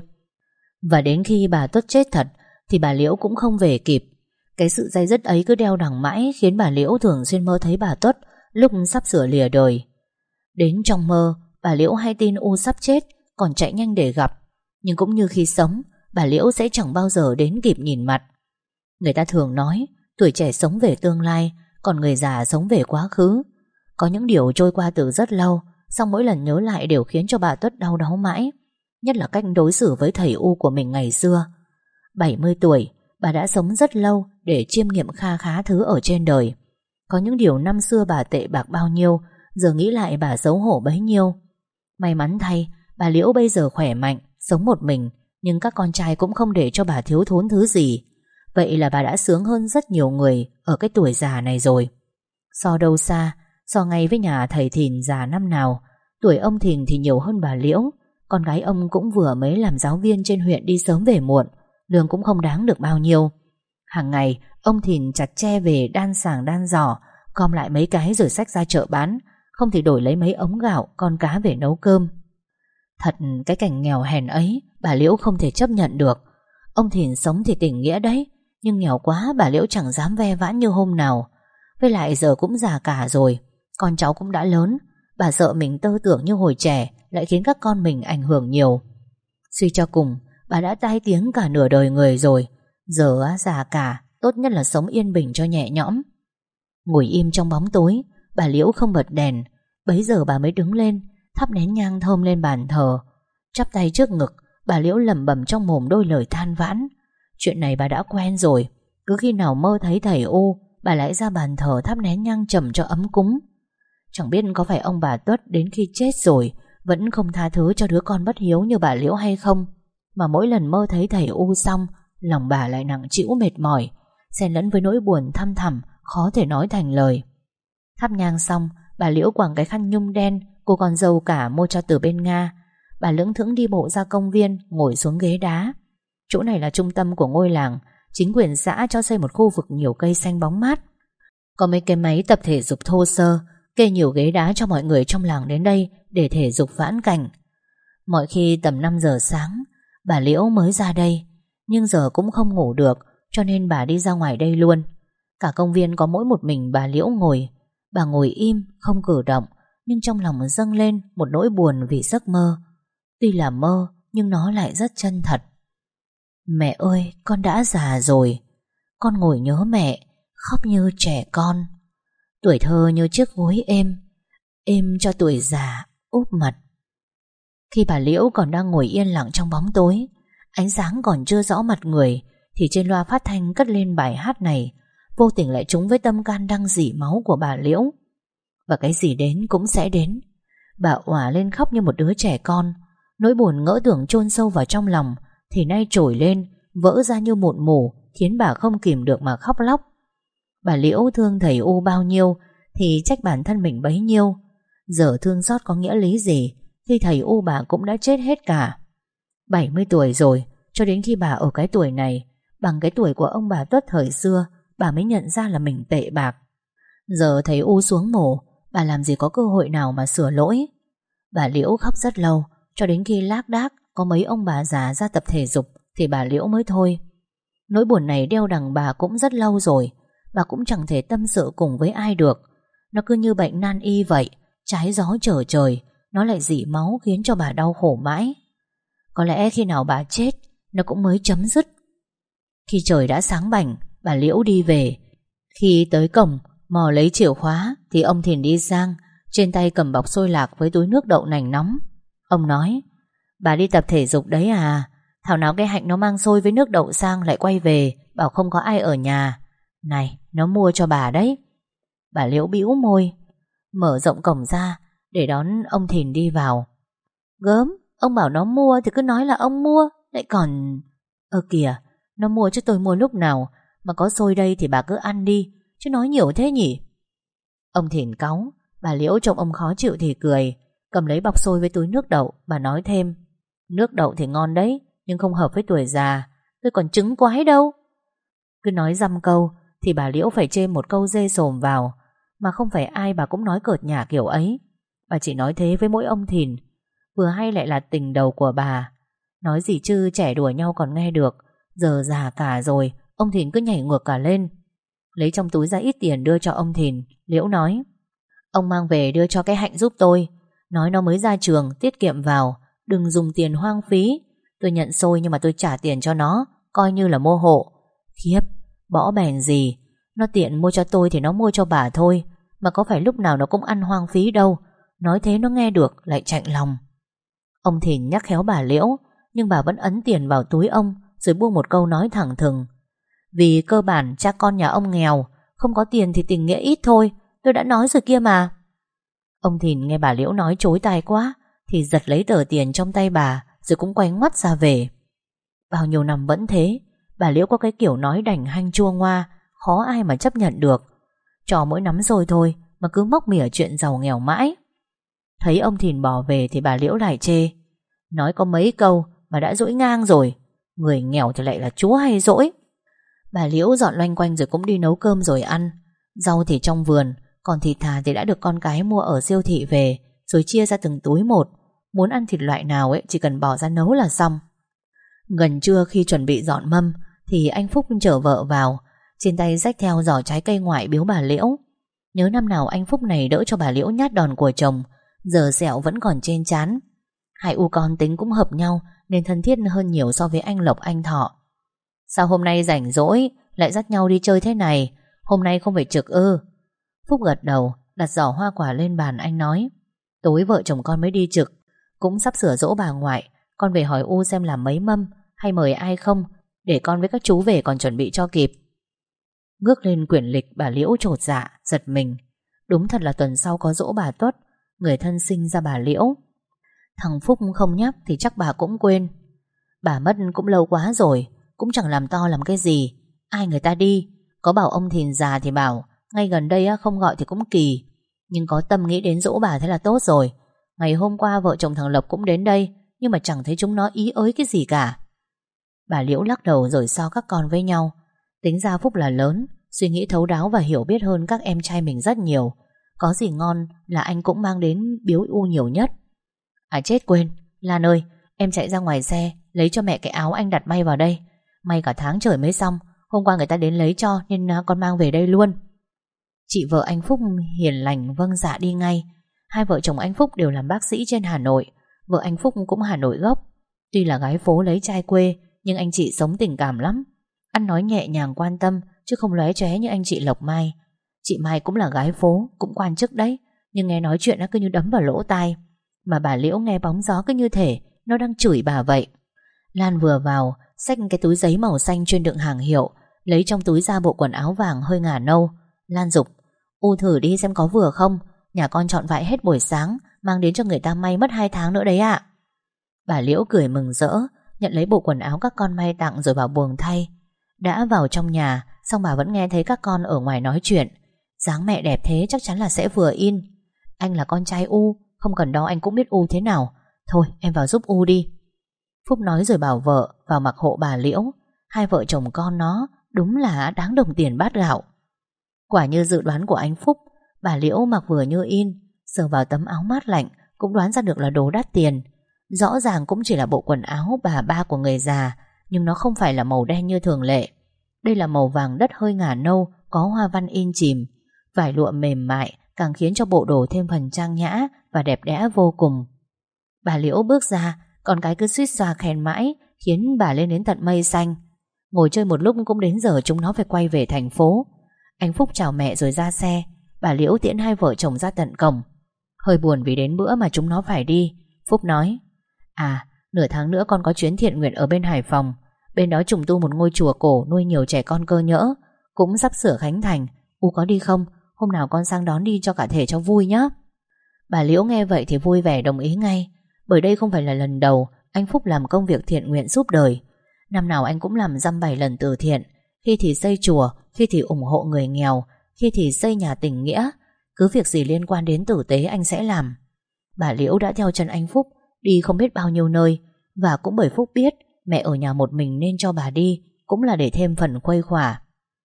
Và đến khi bà Tuất chết thật thì bà Liễu cũng không về kịp. Cái sự day dứt ấy cứ đeo đằng mãi, khiến bà Liễu thường xuyên mơ thấy bà Tuất lúc sắp sửa lìa đời. Đến trong mơ, bà Liễu hay tin U sắp chết, còn chạy nhanh để gặp. Nhưng cũng như khi sống, bà Liễu sẽ chẳng bao giờ đến kịp nhìn mặt. Người ta thường nói tuổi trẻ sống về tương lai, còn người già sống về quá khứ. Có những điều trôi qua từ rất lâu, song mỗi lần nhớ lại đều khiến cho bà Tuất đau đáu mãi. Nhất là cách đối xử với thầy U của mình ngày xưa. bảy mươi tuổi, bà đã sống rất lâu để chiêm nghiệm kha khá thứ ở trên đời. Có những điều năm xưa bà tệ bạc bao nhiêu, giờ nghĩ lại bà xấu hổ bấy nhiêu. May mắn thay, bà Liễu bây giờ khỏe mạnh, sống một mình, nhưng các con trai cũng không để cho bà thiếu thốn thứ gì. Vậy là bà đã sướng hơn rất nhiều người ở cái tuổi già này rồi. So đâu xa, so ngay với nhà thầy Thìn già năm nào, tuổi ông Thìn thì nhiều hơn bà Liễu. Con gái ông cũng vừa mới làm giáo viên trên huyện, đi sớm về muộn, lương cũng không đáng được bao nhiêu. Hàng ngày ông Thìn chặt tre về đan sàng đan giỏ, gom lại mấy cái rồi xách ra chợ bán, không thì đổi lấy mấy ống gạo, con cá về nấu cơm. Thật, cái cảnh nghèo hèn ấy bà Liễu không thể chấp nhận được. Ông Thìn sống thì tình nghĩa đấy, nhưng nghèo quá bà Liễu chẳng dám ve vãn như hôm nào. Với lại giờ cũng già cả rồi, con cháu cũng đã lớn, bà sợ mình tơ tưởng như hồi trẻ lại khiến các con mình ảnh hưởng nhiều. Suy cho cùng, bà đã tai tiếng cả nửa đời người rồi, giờ á, già cả, tốt nhất là sống yên bình cho nhẹ nhõm. Ngồi im trong bóng tối, bà Liễu không bật đèn. Bấy giờ bà mới đứng lên, thắp nén nhang thơm lên bàn thờ. Chắp tay trước ngực, bà Liễu lẩm bẩm trong mồm đôi lời than vãn. Chuyện này bà đã quen rồi, cứ khi nào mơ thấy thầy U, bà lại ra bàn thờ thắp nén nhang trầm cho ấm cúng. Chẳng biết có phải ông bà Tuất đến khi chết rồi vẫn không tha thứ cho đứa con bất hiếu như bà Liễu hay không, mà mỗi lần mơ thấy thầy U xong, lòng bà lại nặng trĩu mệt mỏi, xen lẫn với nỗi buồn thăm thẳm khó thể nói thành lời. Thắp nhang xong, bà Liễu quàng cái khăn nhung đen cô con dâu cả mua cho từ bên Nga. Bà lững thững đi bộ ra công viên, ngồi xuống ghế đá. Chỗ này là trung tâm của ngôi làng, chính quyền xã cho xây một khu vực nhiều cây xanh bóng mát. Có mấy cái máy tập thể dục thô sơ, kê nhiều ghế đá cho mọi người trong làng đến đây để thể dục vãn cảnh. Mọi khi tầm năm giờ sáng, bà Liễu mới ra đây, nhưng giờ cũng không ngủ được, cho nên bà đi ra ngoài đây luôn. Cả công viên có mỗi một mình bà Liễu ngồi. Bà ngồi im, không cử động, nhưng trong lòng dâng lên một nỗi buồn vì giấc mơ. Tuy là mơ, nhưng nó lại rất chân thật. Mẹ ơi, con đã già rồi. Con ngồi nhớ mẹ, khóc như trẻ con. Tuổi thơ như chiếc gối êm, êm cho tuổi già úp mặt. Khi bà Liễu còn đang ngồi yên lặng trong bóng tối, ánh sáng còn chưa rõ mặt người, thì trên loa phát thanh cất lên bài hát này, vô tình lại trúng với tâm can đang rỉ máu của bà Liễu. Và cái gì đến cũng sẽ đến. Bà òa lên khóc như một đứa trẻ con. Nỗi buồn ngỡ tưởng chôn sâu vào trong lòng thì nay trồi lên, vỡ ra như mụn mủ, khiến bà không kìm được mà khóc lóc. Bà Liễu thương thầy U bao nhiêu thì trách bản thân mình bấy nhiêu. Giờ thương xót có nghĩa lý gì khi thầy U bà cũng đã chết hết cả. Bảy mươi tuổi rồi, cho đến khi bà ở cái tuổi này, bằng cái tuổi của ông bà Tuất thời xưa, bà mới nhận ra là mình tệ bạc. Giờ thầy U xuống mổ, bà làm gì có cơ hội nào mà sửa lỗi. Bà Liễu khóc rất lâu, cho đến khi lác đác có mấy ông bà già ra tập thể dục thì bà Liễu mới thôi. Nỗi buồn này đeo đằng bà cũng rất lâu rồi. Bà cũng chẳng thể tâm sự cùng với ai được. Nó cứ như bệnh nan y vậy, trái gió trở trời, nó lại rỉ máu khiến cho bà đau khổ mãi. Có lẽ khi nào bà chết, nó cũng mới chấm dứt. Khi trời đã sáng bảnh, bà Liễu đi về. Khi tới cổng mò lấy chìa khóa thì ông Thìn đi sang, trên tay cầm bọc xôi lạc với túi nước đậu nành nóng. Ông nói: bà đi tập thể dục đấy à? Thảo nào cái Hạnh nó mang xôi với nước đậu sang lại quay về, bảo không có ai ở nhà. Này, nó mua cho bà đấy. Bà Liễu bĩu môi, mở rộng cổng ra để đón ông Thìn đi vào. Gớm, ông bảo nó mua thì cứ nói là ông mua, lại còn... Ơ kìa, nó mua chứ tôi mua lúc nào, mà có xôi đây thì bà cứ ăn đi, chứ nói nhiều thế nhỉ. Ông Thìn cáu, bà Liễu trông ông khó chịu thì cười, cầm lấy bọc xôi với túi nước đậu. Bà nói thêm: nước đậu thì ngon đấy, nhưng không hợp với tuổi già, tôi còn trứng quái đâu. Cứ nói dăm câu thì bà Liễu phải chê một câu dê sồm vào, mà không phải ai bà cũng nói cợt nhả kiểu ấy. Bà chỉ nói thế với mỗi ông Thìn, vừa hay lại là tình đầu của bà. Nói gì chứ trẻ đùa nhau còn nghe được, giờ già cả rồi, ông Thìn cứ nhảy ngược cả lên. Lấy trong túi ra ít tiền đưa cho ông Thìn, Liễu nói: ông mang về đưa cho cái Hạnh giúp tôi, nói nó mới ra trường, tiết kiệm vào, đừng dùng tiền hoang phí. Tôi nhận xôi nhưng mà tôi trả tiền cho nó, coi như là mua hộ. Khiếp, bỏ bèn gì, nó tiện mua cho tôi thì nó mua cho bà thôi, mà có phải lúc nào nó cũng ăn hoang phí đâu. Nói thế nó nghe được lại chạnh lòng. Ông Thìn nhắc khéo bà Liễu, nhưng bà vẫn ấn tiền vào túi ông, rồi buông một câu nói thẳng thừng: vì cơ bản cha con nhà ông nghèo, không có tiền thì tình nghĩa ít thôi, tôi đã nói rồi kia mà. Ông Thìn nghe bà Liễu nói chối tai quá thì giật lấy tờ tiền trong tay bà, rồi cũng quay ngoắt ra về. Bao nhiêu năm vẫn thế, bà Liễu có cái kiểu nói đành hanh chua ngoa, khó ai mà chấp nhận được. Trò mỗi nắm rồi thôi mà cứ móc mỉa chuyện giàu nghèo mãi. Thấy ông Thìn bỏ về thì bà Liễu lại chê: nói có mấy câu mà đã dỗi ngang rồi, người nghèo thì lại là chúa hay dỗi. Bà Liễu dọn loanh quanh rồi cũng đi nấu cơm rồi ăn. Rau thì trong vườn, còn thịt thà thì đã được con cái mua ở siêu thị về, rồi chia ra từng túi một. Muốn ăn thịt loại nào ấy chỉ cần bỏ ra nấu là xong. Gần trưa khi chuẩn bị dọn mâm thì anh Phúc chở vợ vào, trên tay xách theo giỏ trái cây ngoại biếu bà Liễu. Nhớ năm nào anh Phúc này đỡ cho bà Liễu nhát đòn của chồng, giờ sẹo vẫn còn trên trán. Hai u con tính cũng hợp nhau nên thân thiết hơn nhiều so với anh Lộc anh Thọ. Sao hôm nay rảnh rỗi lại dắt nhau đi chơi thế này? Hôm nay không phải trực ư? Phúc gật đầu, đặt giỏ hoa quả lên bàn. Anh nói: tối vợ chồng con mới đi trực, cũng sắp sửa dỗ bà ngoại, con về hỏi U xem làm mấy mâm hay mời ai không, để con với các chú về còn chuẩn bị cho kịp. Ngước lên quyển lịch, bà Liễu chột dạ, giật mình. Đúng thật là tuần sau có giỗ bà Tuất, người thân sinh ra bà Liễu. Thằng Phúc không nhắc thì chắc bà cũng quên. Bà mất cũng lâu quá rồi, cũng chẳng làm to làm cái gì. Ai người ta đi. Có bảo ông Thìn già thì bảo ngay gần đây không gọi thì cũng kỳ. Nhưng có tâm nghĩ đến giỗ bà thế là tốt rồi. Ngày hôm qua vợ chồng thằng Lộc cũng đến đây, nhưng mà chẳng thấy chúng nó ý ới cái gì cả. Bà Liễu lắc đầu rồi so các con với nhau. Tính ra Phúc là lớn, suy nghĩ thấu đáo và hiểu biết hơn các em trai mình rất nhiều. Có gì ngon là anh cũng mang đến biếu U nhiều nhất. À chết quên, Lan ơi, em chạy ra ngoài xe lấy cho mẹ cái áo anh đặt may vào đây. May cả tháng trời mới xong. Hôm qua người ta đến lấy cho nên con mang về đây luôn. Chị vợ anh Phúc hiền lành vâng dạ đi ngay. Hai vợ chồng anh Phúc đều làm bác sĩ trên Hà Nội. Vợ anh Phúc cũng Hà Nội gốc. Tuy là gái phố lấy trai quê, nhưng anh chị sống tình cảm lắm. Ăn nói nhẹ nhàng quan tâm, chứ không lóe chóe như anh chị Lộc Mai. Chị Mai cũng là gái phố, cũng quan chức đấy, nhưng nghe nói chuyện nó cứ như đấm vào lỗ tai. Mà bà Liễu nghe bóng gió cứ như thể nó đang chửi bà vậy. Lan vừa vào, xách cái túi giấy màu xanh chuyên đựng hàng hiệu, lấy trong túi ra bộ quần áo vàng hơi ngả nâu. Lan giục: U thử đi xem có vừa không. Nhà con chọn vải hết buổi sáng, mang đến cho người ta may mất hai tháng nữa đấy ạ. Bà Liễu cười mừng rỡ, nhận lấy bộ quần áo các con may tặng rồi vào buồng thay. Đã vào trong nhà, xong bà vẫn nghe thấy các con ở ngoài nói chuyện. Dáng mẹ đẹp thế chắc chắn là sẽ vừa in. Anh là con trai U, không cần đo anh cũng biết U thế nào. Thôi em vào giúp U đi. Phúc nói rồi bảo vợ vào mặc hộ bà Liễu. Hai vợ chồng con nó đúng là đáng đồng tiền bát gạo. Quả như dự đoán của anh Phúc, bà Liễu mặc vừa như in, sờ vào tấm áo mát lạnh cũng đoán ra được là đồ đắt tiền. Rõ ràng cũng chỉ là bộ quần áo bà ba của người già, nhưng nó không phải là màu đen như thường lệ. Đây là màu vàng đất hơi ngả nâu, có hoa văn in chìm. Vải lụa mềm mại càng khiến cho bộ đồ thêm phần trang nhã và đẹp đẽ vô cùng. Bà Liễu bước ra, con cái cứ suýt xoa khen mãi, khiến bà lên đến tận mây xanh. Ngồi chơi một lúc cũng đến giờ chúng nó phải quay về thành phố. Anh Phúc chào mẹ rồi ra xe. Bà Liễu tiễn hai vợ chồng ra tận cổng. Hơi buồn vì đến bữa mà chúng nó phải đi. Phúc nói: À, nửa tháng nữa con có chuyến thiện nguyện ở bên Hải Phòng. Bên đó trùng tu một ngôi chùa cổ nuôi nhiều trẻ con cơ nhỡ, cũng sắp sửa khánh thành. U có đi không? Hôm nào con sang đón đi cho cả thể cho vui nhé. Bà Liễu nghe vậy thì vui vẻ đồng ý ngay. Bởi đây không phải là lần đầu anh Phúc làm công việc thiện nguyện giúp đời. Năm nào anh cũng làm dăm bảy lần từ thiện. Khi thì xây chùa, khi thì ủng hộ người nghèo, khi thì xây nhà tình nghĩa. Cứ việc gì liên quan đến tử tế anh sẽ làm. Bà Liễu đã theo chân anh Phúc đi không biết bao nhiêu nơi. Và cũng bởi Phúc biết mẹ ở nhà một mình nên cho bà đi, cũng là để thêm phần khuây khỏa.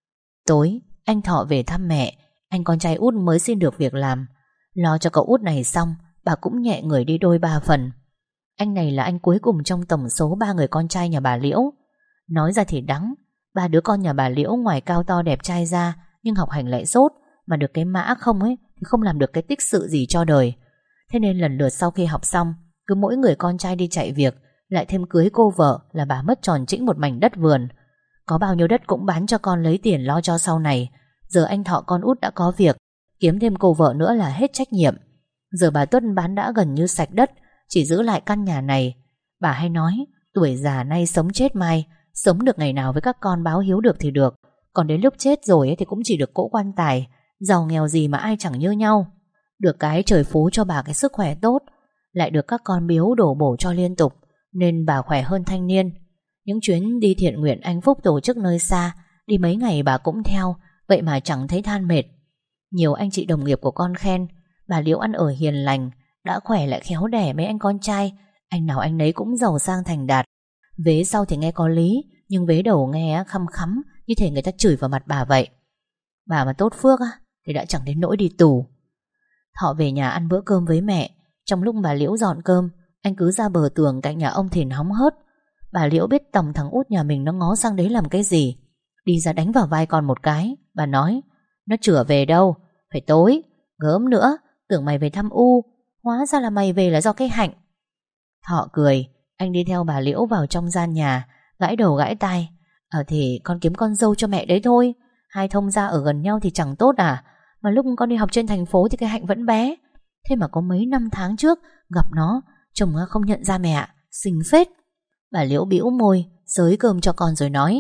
Tối anh Thọ về thăm mẹ. Anh con trai út mới xin được việc làm. Lo cho cậu út này xong, bà cũng nhẹ người đi đôi ba phần. Anh này là anh cuối cùng trong tổng số ba người con trai nhà bà Liễu. Nói ra thì đắng, ba đứa con nhà bà Liễu ngoài cao to đẹp trai ra, nhưng học hành lại dốt, mà được cái mã không ấy thì không làm được cái tích sự gì cho đời. Thế nên lần lượt sau khi học xong, cứ mỗi người con trai đi chạy việc, lại thêm cưới cô vợ là bà mất tròn trĩnh một mảnh đất vườn. Có bao nhiêu đất cũng bán cho con lấy tiền lo cho sau này. Giờ anh Thọ con út đã có việc, kiếm thêm cô vợ nữa là hết trách nhiệm. Giờ bà Tuất bán đã gần như sạch đất, chỉ giữ lại căn nhà này. Bà hay nói tuổi già nay sống chết mai, sống được ngày nào với các con báo hiếu được thì được, còn đến lúc chết rồi ấy thì cũng chỉ được cỗ quan tài. Giàu nghèo gì mà ai chẳng như nhau. Được cái trời phú cho bà cái sức khỏe tốt, lại được các con biếu đổ bổ cho liên tục, nên bà khỏe hơn thanh niên. Những chuyến đi thiện nguyện anh Phúc tổ chức nơi xa, đi mấy ngày bà cũng theo, vậy mà chẳng thấy than mệt. Nhiều anh chị đồng nghiệp của con khen bà Liễu ăn ở hiền lành, đã khỏe lại khéo đẻ mấy anh con trai, anh nào anh nấy cũng giàu sang thành đạt. Vế sau thì nghe có lý, nhưng vế đầu nghe khăm khắm, như thể người ta chửi vào mặt bà vậy. Bà mà tốt phước thì đã chẳng đến nỗi đi tù. Thọ về nhà ăn bữa cơm với mẹ. Trong lúc bà Liễu dọn cơm, anh cứ ra bờ tường cạnh nhà ông Thìn hóng hớt. Bà Liễu biết tầm thằng út nhà mình nó ngó sang đấy làm cái gì. Đi ra đánh vào vai con một cái. Bà nói: Nó chửa về đâu, phải tối. Gớm nữa, tưởng mày về thăm U, hóa ra là mày về là do cái Hạnh. Thọ cười. Anh đi theo bà Liễu vào trong gian nhà, gãi đầu gãi tai. Ờ thì con kiếm con dâu cho mẹ đấy thôi. Hai thông gia ở gần nhau thì chẳng tốt à? Mà lúc con đi học trên thành phố thì cái Hạnh vẫn bé. Thế mà có mấy năm tháng trước gặp nó, chồng không nhận ra mẹ ạ, xinh phết. Bà Liễu bĩu môi, xới cơm cho con rồi nói: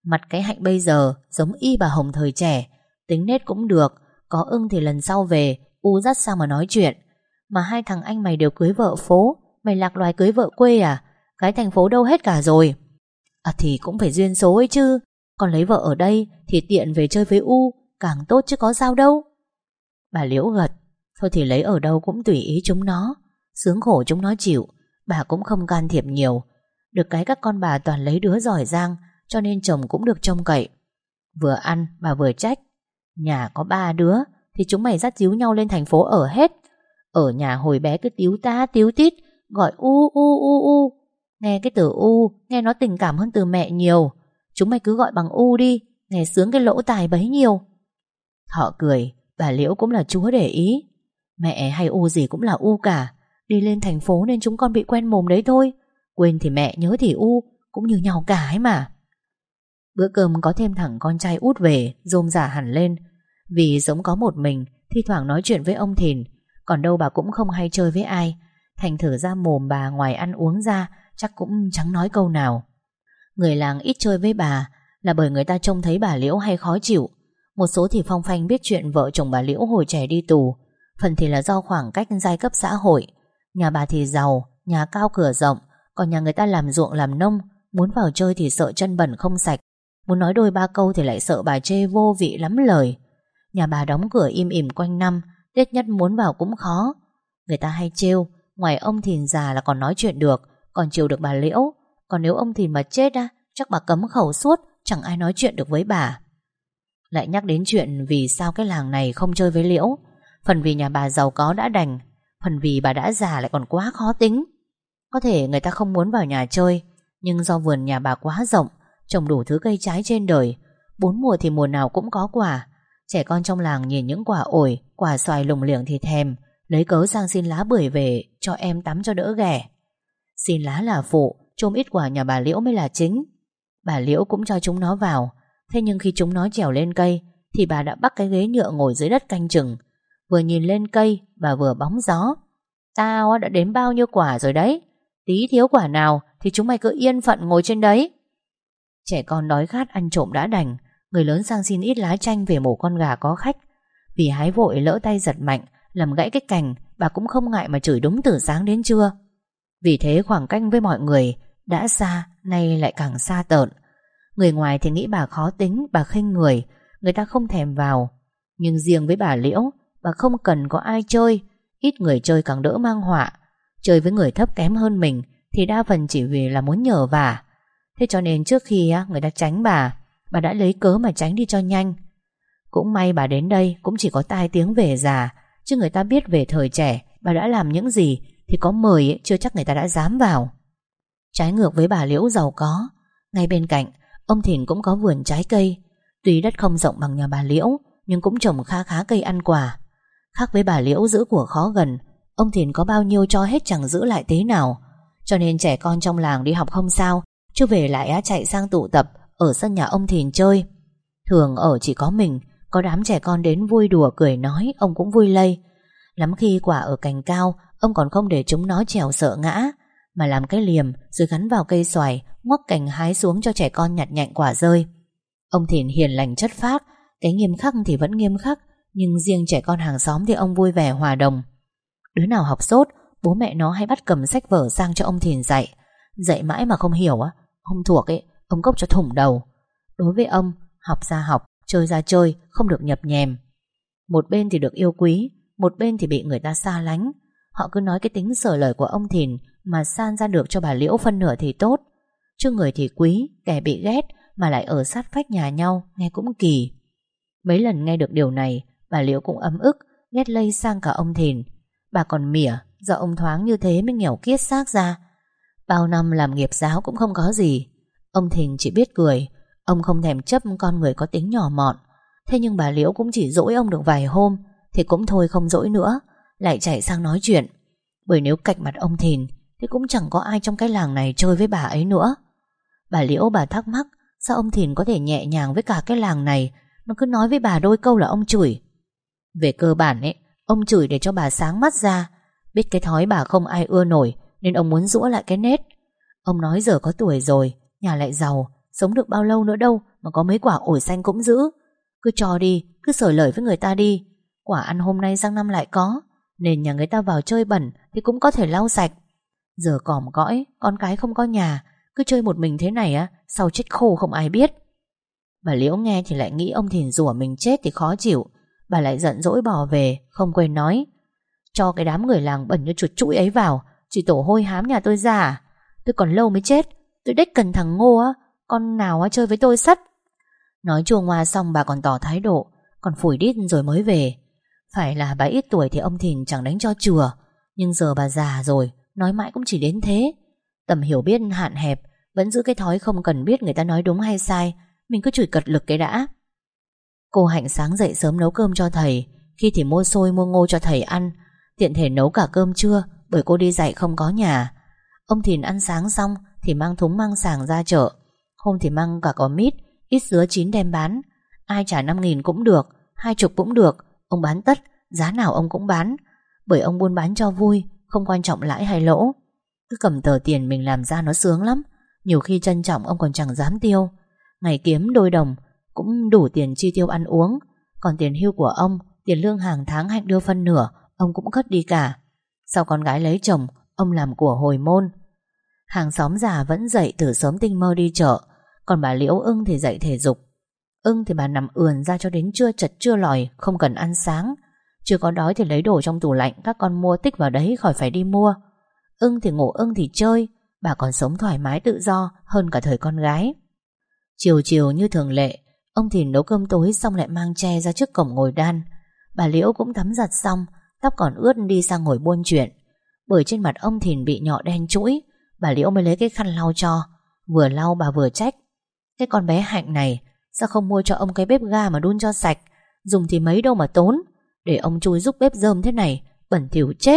Mặt cái Hạnh bây giờ giống y bà Hồng thời trẻ. Tính nết cũng được, có ưng thì lần sau về u dắt sang mà nói chuyện. Mà hai thằng anh mày đều cưới vợ phố, mày lạc loài cưới vợ quê à? Cái thành phố đâu hết cả rồi. À thì cũng phải duyên số ấy chứ. Còn lấy vợ ở đây thì tiện về chơi với U, càng tốt chứ có sao đâu. Bà Liễu gật. Thôi thì lấy ở đâu cũng tùy ý chúng nó, sướng khổ chúng nó chịu. Bà cũng không can thiệp nhiều. Được cái các con bà toàn lấy đứa giỏi giang, cho nên chồng cũng được trông cậy. Vừa ăn bà vừa trách. Nhà có ba đứa thì chúng mày dắt díu nhau lên thành phố ở hết. Ở nhà hồi bé cứ tíu ta tíu tít, gọi u u u u. Nghe cái từ u, nghe nó tình cảm hơn từ mẹ nhiều. Chúng mày cứ gọi bằng u đi, nghe sướng cái lỗ tài bấy nhiêu. Thọ cười. Bà Liễu cũng là chúa để ý. Mẹ hay u gì cũng là u cả. Đi lên thành phố nên chúng con bị quen mồm đấy thôi. Quên thì mẹ, nhớ thì u, cũng như nhau cả ấy mà. Bữa cơm có thêm thằng con trai út về, rôm rả hẳn lên. Vì giống có một mình, thi thoảng nói chuyện với ông Thìn. Còn đâu bà cũng không hay chơi với ai. Thành thử ra mồm bà ngoài ăn uống ra chắc cũng chẳng nói câu nào. Người làng ít chơi với bà là bởi người ta trông thấy bà Liễu hay khó chịu. Một số thì phong phanh biết chuyện vợ chồng bà Liễu hồi trẻ đi tù. Phần thì là do khoảng cách giai cấp xã hội. Nhà bà thì giàu, nhà cao cửa rộng. Còn nhà người ta làm ruộng làm nông, muốn vào chơi thì sợ chân bẩn không sạch. Muốn nói đôi ba câu thì lại sợ bà chê vô vị lắm lời. Nhà bà đóng cửa im ỉm quanh năm, Tết nhất muốn vào cũng khó. Người ta hay trêu, ngoài ông Thìn già là còn nói chuyện được, còn chiều được bà Liễu. Còn nếu ông Thìn mà chết á, chắc bà cấm khẩu suốt, chẳng ai nói chuyện được với bà. Lại nhắc đến chuyện vì sao cái làng này không chơi với Liễu. Phần vì nhà bà giàu có đã đành, phần vì bà đã già lại còn quá khó tính. Có thể người ta không muốn vào nhà chơi, nhưng do vườn nhà bà quá rộng, trồng đủ thứ cây trái trên đời, bốn mùa thì mùa nào cũng có quả. Trẻ con trong làng nhìn những quả ổi, quả xoài lủng liệng thì thèm, lấy cớ sang xin lá bưởi về cho em tắm cho đỡ ghẻ. Xin lá là phụ, chôm ít quả nhà bà Liễu mới là chính. Bà Liễu cũng cho chúng nó vào. Thế nhưng khi chúng nó trèo lên cây thì bà đã bắt cái ghế nhựa ngồi dưới đất canh chừng. Vừa nhìn lên cây và vừa bóng gió. Tao đã đếm bao nhiêu quả rồi đấy, tí thiếu quả nào thì chúng mày cứ yên phận ngồi trên đấy. Trẻ con đói khát ăn trộm đã đành, người lớn sang xin ít lá chanh về mổ con gà có khách. Vì hái vội lỡ tay giật mạnh, làm gãy cái cành, bà cũng không ngại mà chửi đúng từ sáng đến trưa. Vì thế khoảng cách với mọi người đã xa, nay lại càng xa tợn. Người ngoài thì nghĩ bà khó tính, bà khinh người, người ta không thèm vào. Nhưng riêng với bà Liễu, bà không cần có ai chơi, ít người chơi càng đỡ mang họa. Chơi với người thấp kém hơn mình thì đa phần chỉ vì là muốn nhờ vả. Thế cho nên trước khi người ta tránh bà, bà đã lấy cớ mà tránh đi cho nhanh. Cũng may bà đến đây cũng chỉ có tai tiếng về già, chứ người ta biết về thời trẻ bà đã làm những gì thì có mời chưa chắc người ta đã dám vào. Trái ngược với bà Liễu giàu có, ngay bên cạnh ông Thìn cũng có vườn trái cây. Tuy đất không rộng bằng nhà bà Liễu, nhưng cũng trồng khá khá cây ăn quả. Khác với bà Liễu giữ của khó gần, ông Thìn có bao nhiêu cho hết chẳng giữ lại tí nào. Cho nên trẻ con trong làng đi học không sao, chứ về lại chạy sang tụ tập ở sân nhà ông Thìn chơi. Thường ở chỉ có mình, có đám trẻ con đến vui đùa cười nói, ông cũng vui lây. Lắm khi quả ở cành cao, ông còn không để chúng nó trèo sợ ngã, mà làm cái liềm rồi gắn vào cây xoài, ngoắc cành hái xuống cho trẻ con nhặt nhạnh quả rơi. Ông Thìn hiền lành chất phác, cái nghiêm khắc thì vẫn nghiêm khắc, nhưng riêng trẻ con hàng xóm thì ông vui vẻ hòa đồng. Đứa nào học dốt, bố mẹ nó hay bắt cầm sách vở sang cho ông Thìn dạy. Dạy mãi mà không hiểu á, không thuộc ấy, ông cốc cho thủng đầu. Đối với ông, học ra học, chơi ra chơi, không được nhập nhèm. Một bên thì được yêu quý, một bên thì bị người ta xa lánh. Họ cứ nói cái tính sở lời của ông Thìn mà san ra được cho bà Liễu phân nửa thì tốt. Chứ người thì quý, kẻ bị ghét mà lại ở sát vách nhà nhau, nghe cũng kỳ. Mấy lần nghe được điều này, bà Liễu cũng ấm ức, ghét lây sang cả ông Thìn. Bà còn mỉa, do ông thoáng như thế mới nghèo kiết xác ra. Bao năm làm nghiệp giáo cũng không có gì. Ông Thìn chỉ biết cười. Ông không thèm chấp con người có tính nhỏ mọn. Thế nhưng bà Liễu cũng chỉ dỗi ông được vài hôm, thì cũng thôi không dỗi nữa, lại chạy sang nói chuyện. Bởi nếu cạch mặt ông Thìn thì cũng chẳng có ai trong cái làng này chơi với bà ấy nữa. Bà Liễu bà thắc mắc, sao ông Thìn có thể nhẹ nhàng với cả cái làng này mà cứ nói với bà đôi câu là ông chửi. Về cơ bản ấy, ông chửi để cho bà sáng mắt ra. Biết cái thói bà không ai ưa nổi, nên ông muốn giũa lại cái nết. Ông nói giờ có tuổi rồi, nhà lại giàu, sống được bao lâu nữa đâu mà có mấy quả ổi xanh cũng giữ. Cứ cho đi, cứ sởi lời với người ta đi. Quả ăn hôm nay sang năm lại có, nên nhà người ta vào chơi bẩn thì cũng có thể lau sạch. Giờ còm cõi, con cái không có nhà, cứ chơi một mình thế này á, sau chết khô không ai biết. Bà Liễu nghe thì lại nghĩ ông Thìn rủa mình chết thì khó chịu. Bà lại giận dỗi bỏ về, không quên nói: cho cái đám người làng bẩn như chuột chũi ấy vào, chỉ tổ hôi hám nhà tôi ra à? Tôi còn lâu mới chết. Tôi đếch cần thằng Ngô á, con nào á chơi với tôi sắt. Nói chua ngoa xong bà còn tỏ thái độ, còn phủi đít rồi mới về. Phải là bà ít tuổi thì ông Thìn chẳng đánh cho chừa, nhưng giờ bà già rồi, nói mãi cũng chỉ đến thế. Tầm hiểu biết hạn hẹp, vẫn giữ cái thói không cần biết người ta nói đúng hay sai, mình cứ chửi cật lực cái đã. Cô Hạnh sáng dậy sớm nấu cơm cho thầy, khi thì mua xôi mua ngô cho thầy ăn, tiện thể nấu cả cơm trưa bởi cô đi dạy không có nhà. Ông Thìn ăn sáng xong thì mang thúng măng sàng ra chợ. Hôm thì mang cả có mít, ít dứa chín đem bán. Ai trả năm nghìn cũng được, hai chục cũng được, ông bán tất, giá nào ông cũng bán. Bởi ông buôn bán cho vui, không quan trọng lãi hay lỗ. Cứ cầm tờ tiền mình làm ra nó sướng lắm. Nhiều khi trân trọng ông còn chẳng dám tiêu. Ngày kiếm đôi đồng cũng đủ tiền chi tiêu ăn uống. Còn tiền hưu của ông, tiền lương hàng tháng Hạnh đưa phân nửa, ông cũng cất đi cả. Sau con gái lấy chồng, ông làm của hồi môn. Hàng xóm già vẫn dậy từ sớm tinh mơ đi chợ. Còn bà Liễu ưng thì dậy thể dục. Ưng thì bà nằm ườn ra cho đến trưa chật trưa lòi, không cần ăn sáng. Chưa có đói thì lấy đồ trong tủ lạnh, các con mua tích vào đấy khỏi phải đi mua. Ưng thì ngủ, ưng thì chơi. Bà còn sống thoải mái tự do hơn cả thời con gái. Chiều chiều như thường lệ, ông Thìn nấu cơm tối xong lại mang tre ra trước cổng ngồi đan. Bà Liễu cũng tắm giặt xong, tóc còn ướt đi sang ngồi buôn chuyện. Bởi trên mặt ông Thìn bị nhọ đen trũi, bà Liễu mới lấy cái khăn lau cho. Vừa lau bà vừa trách: cái con bé Hạnh này, sao không mua cho ông cái bếp ga mà đun cho sạch? Dùng thì mấy đâu mà tốn, để ông chui giúp bếp rơm thế này, bẩn thỉu chết.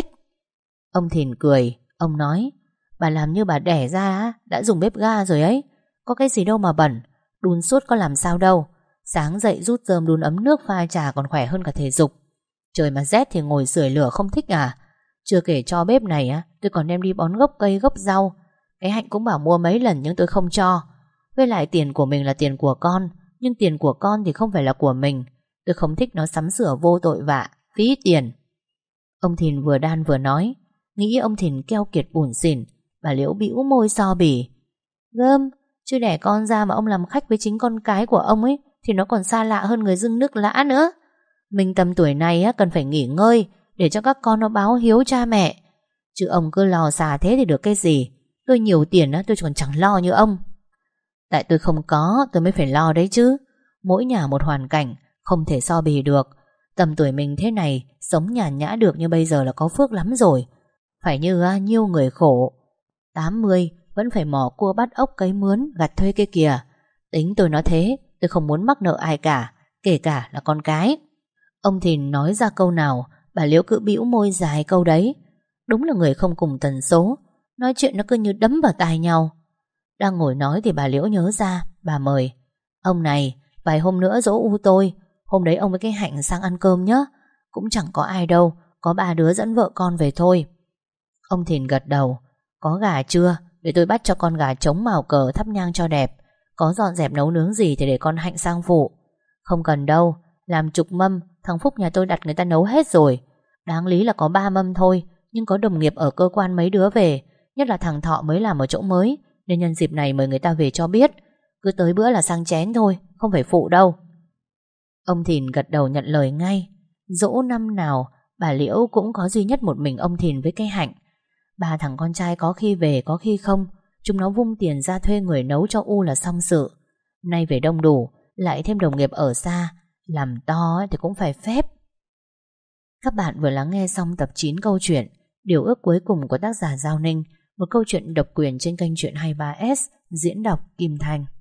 Ông Thìn cười, ông nói: bà làm như bà đẻ ra đã dùng bếp ga rồi ấy, có cái gì đâu mà bẩn, đun suốt có làm sao đâu. Sáng dậy rút rơm đun ấm nước pha trà còn khỏe hơn cả thể dục. Trời mà rét thì ngồi sưởi lửa không thích à? Chưa kể cho bếp này á, tôi còn đem đi bón gốc cây gốc rau. Cái Hạnh cũng bảo mua mấy lần nhưng tôi không cho. Với lại tiền của mình là tiền của con, nhưng tiền của con thì không phải là của mình. Tôi không thích nó sắm sửa vô tội vạ, phí tiền. Ông Thìn vừa đan vừa nói. Nghĩ ông Thìn keo kiệt bủn xỉn. Bà Liễu bĩu môi so bỉ: gơm, chứ đẻ con ra mà ông làm khách với chính con cái của ông ấy thì nó còn xa lạ hơn người dưng nước lã nữa. Mình tầm tuổi này á, cần phải nghỉ ngơi để cho các con nó báo hiếu cha mẹ. Chứ ông cứ lò xà thế thì được cái gì? Tôi nhiều tiền á, tôi còn chẳng lo như ông. Tại tôi không có, tôi mới phải lo đấy chứ. Mỗi nhà một hoàn cảnh, không thể so bì được. Tầm tuổi mình thế này, sống nhàn nhã được như bây giờ là có phước lắm rồi. Phải như à, nhiêu người khổ tám mươi vẫn phải mò cua bắt ốc cấy mướn gặt thuê kia kìa. Tính tôi nói thế, tôi không muốn mắc nợ ai cả, kể cả là con cái. Ông Thìn nói ra câu nào, bà Liễu cứ bĩu môi dài câu đấy. Đúng là người không cùng tần số, nói chuyện nó cứ như đấm vào tai nhau. Đang ngồi nói thì bà Liễu nhớ ra, bà mời: ông này, vài hôm nữa dỗ U tôi, hôm đấy ông với cái Hạnh sang ăn cơm nhé. Cũng chẳng có ai đâu, có ba đứa dẫn vợ con về thôi. Ông Thìn gật đầu: có gà chưa? Để tôi bắt cho con gà trống màu cờ thắp nhang cho đẹp. Có dọn dẹp nấu nướng gì thì để con Hạnh sang phụ. Không cần đâu, làm chục mâm, thằng Phúc nhà tôi đặt người ta nấu hết rồi. Đáng lý là có ba mâm thôi, nhưng có đồng nghiệp ở cơ quan mấy đứa về, nhất là thằng Thọ mới làm ở chỗ mới, nên nhân dịp này mời người ta về cho biết. Cứ tới bữa là sang chén thôi, không phải phụ đâu. Ông Thìn gật đầu nhận lời ngay. Dỗ năm nào bà Liễu cũng có duy nhất một mình ông Thìn với cái Hạnh. Ba thằng con trai có khi về có khi không. Chúng nó vung tiền ra thuê người nấu cho U là xong sự. Nay về đông đủ, lại thêm đồng nghiệp ở xa, làm to thì cũng phải phép. Các bạn vừa lắng nghe xong tập chín câu chuyện Điều ước cuối cùng của tác giả Giao Ninh, một câu chuyện độc quyền trên kênh Chuyện hai mươi ba S, diễn đọc Kim Thành.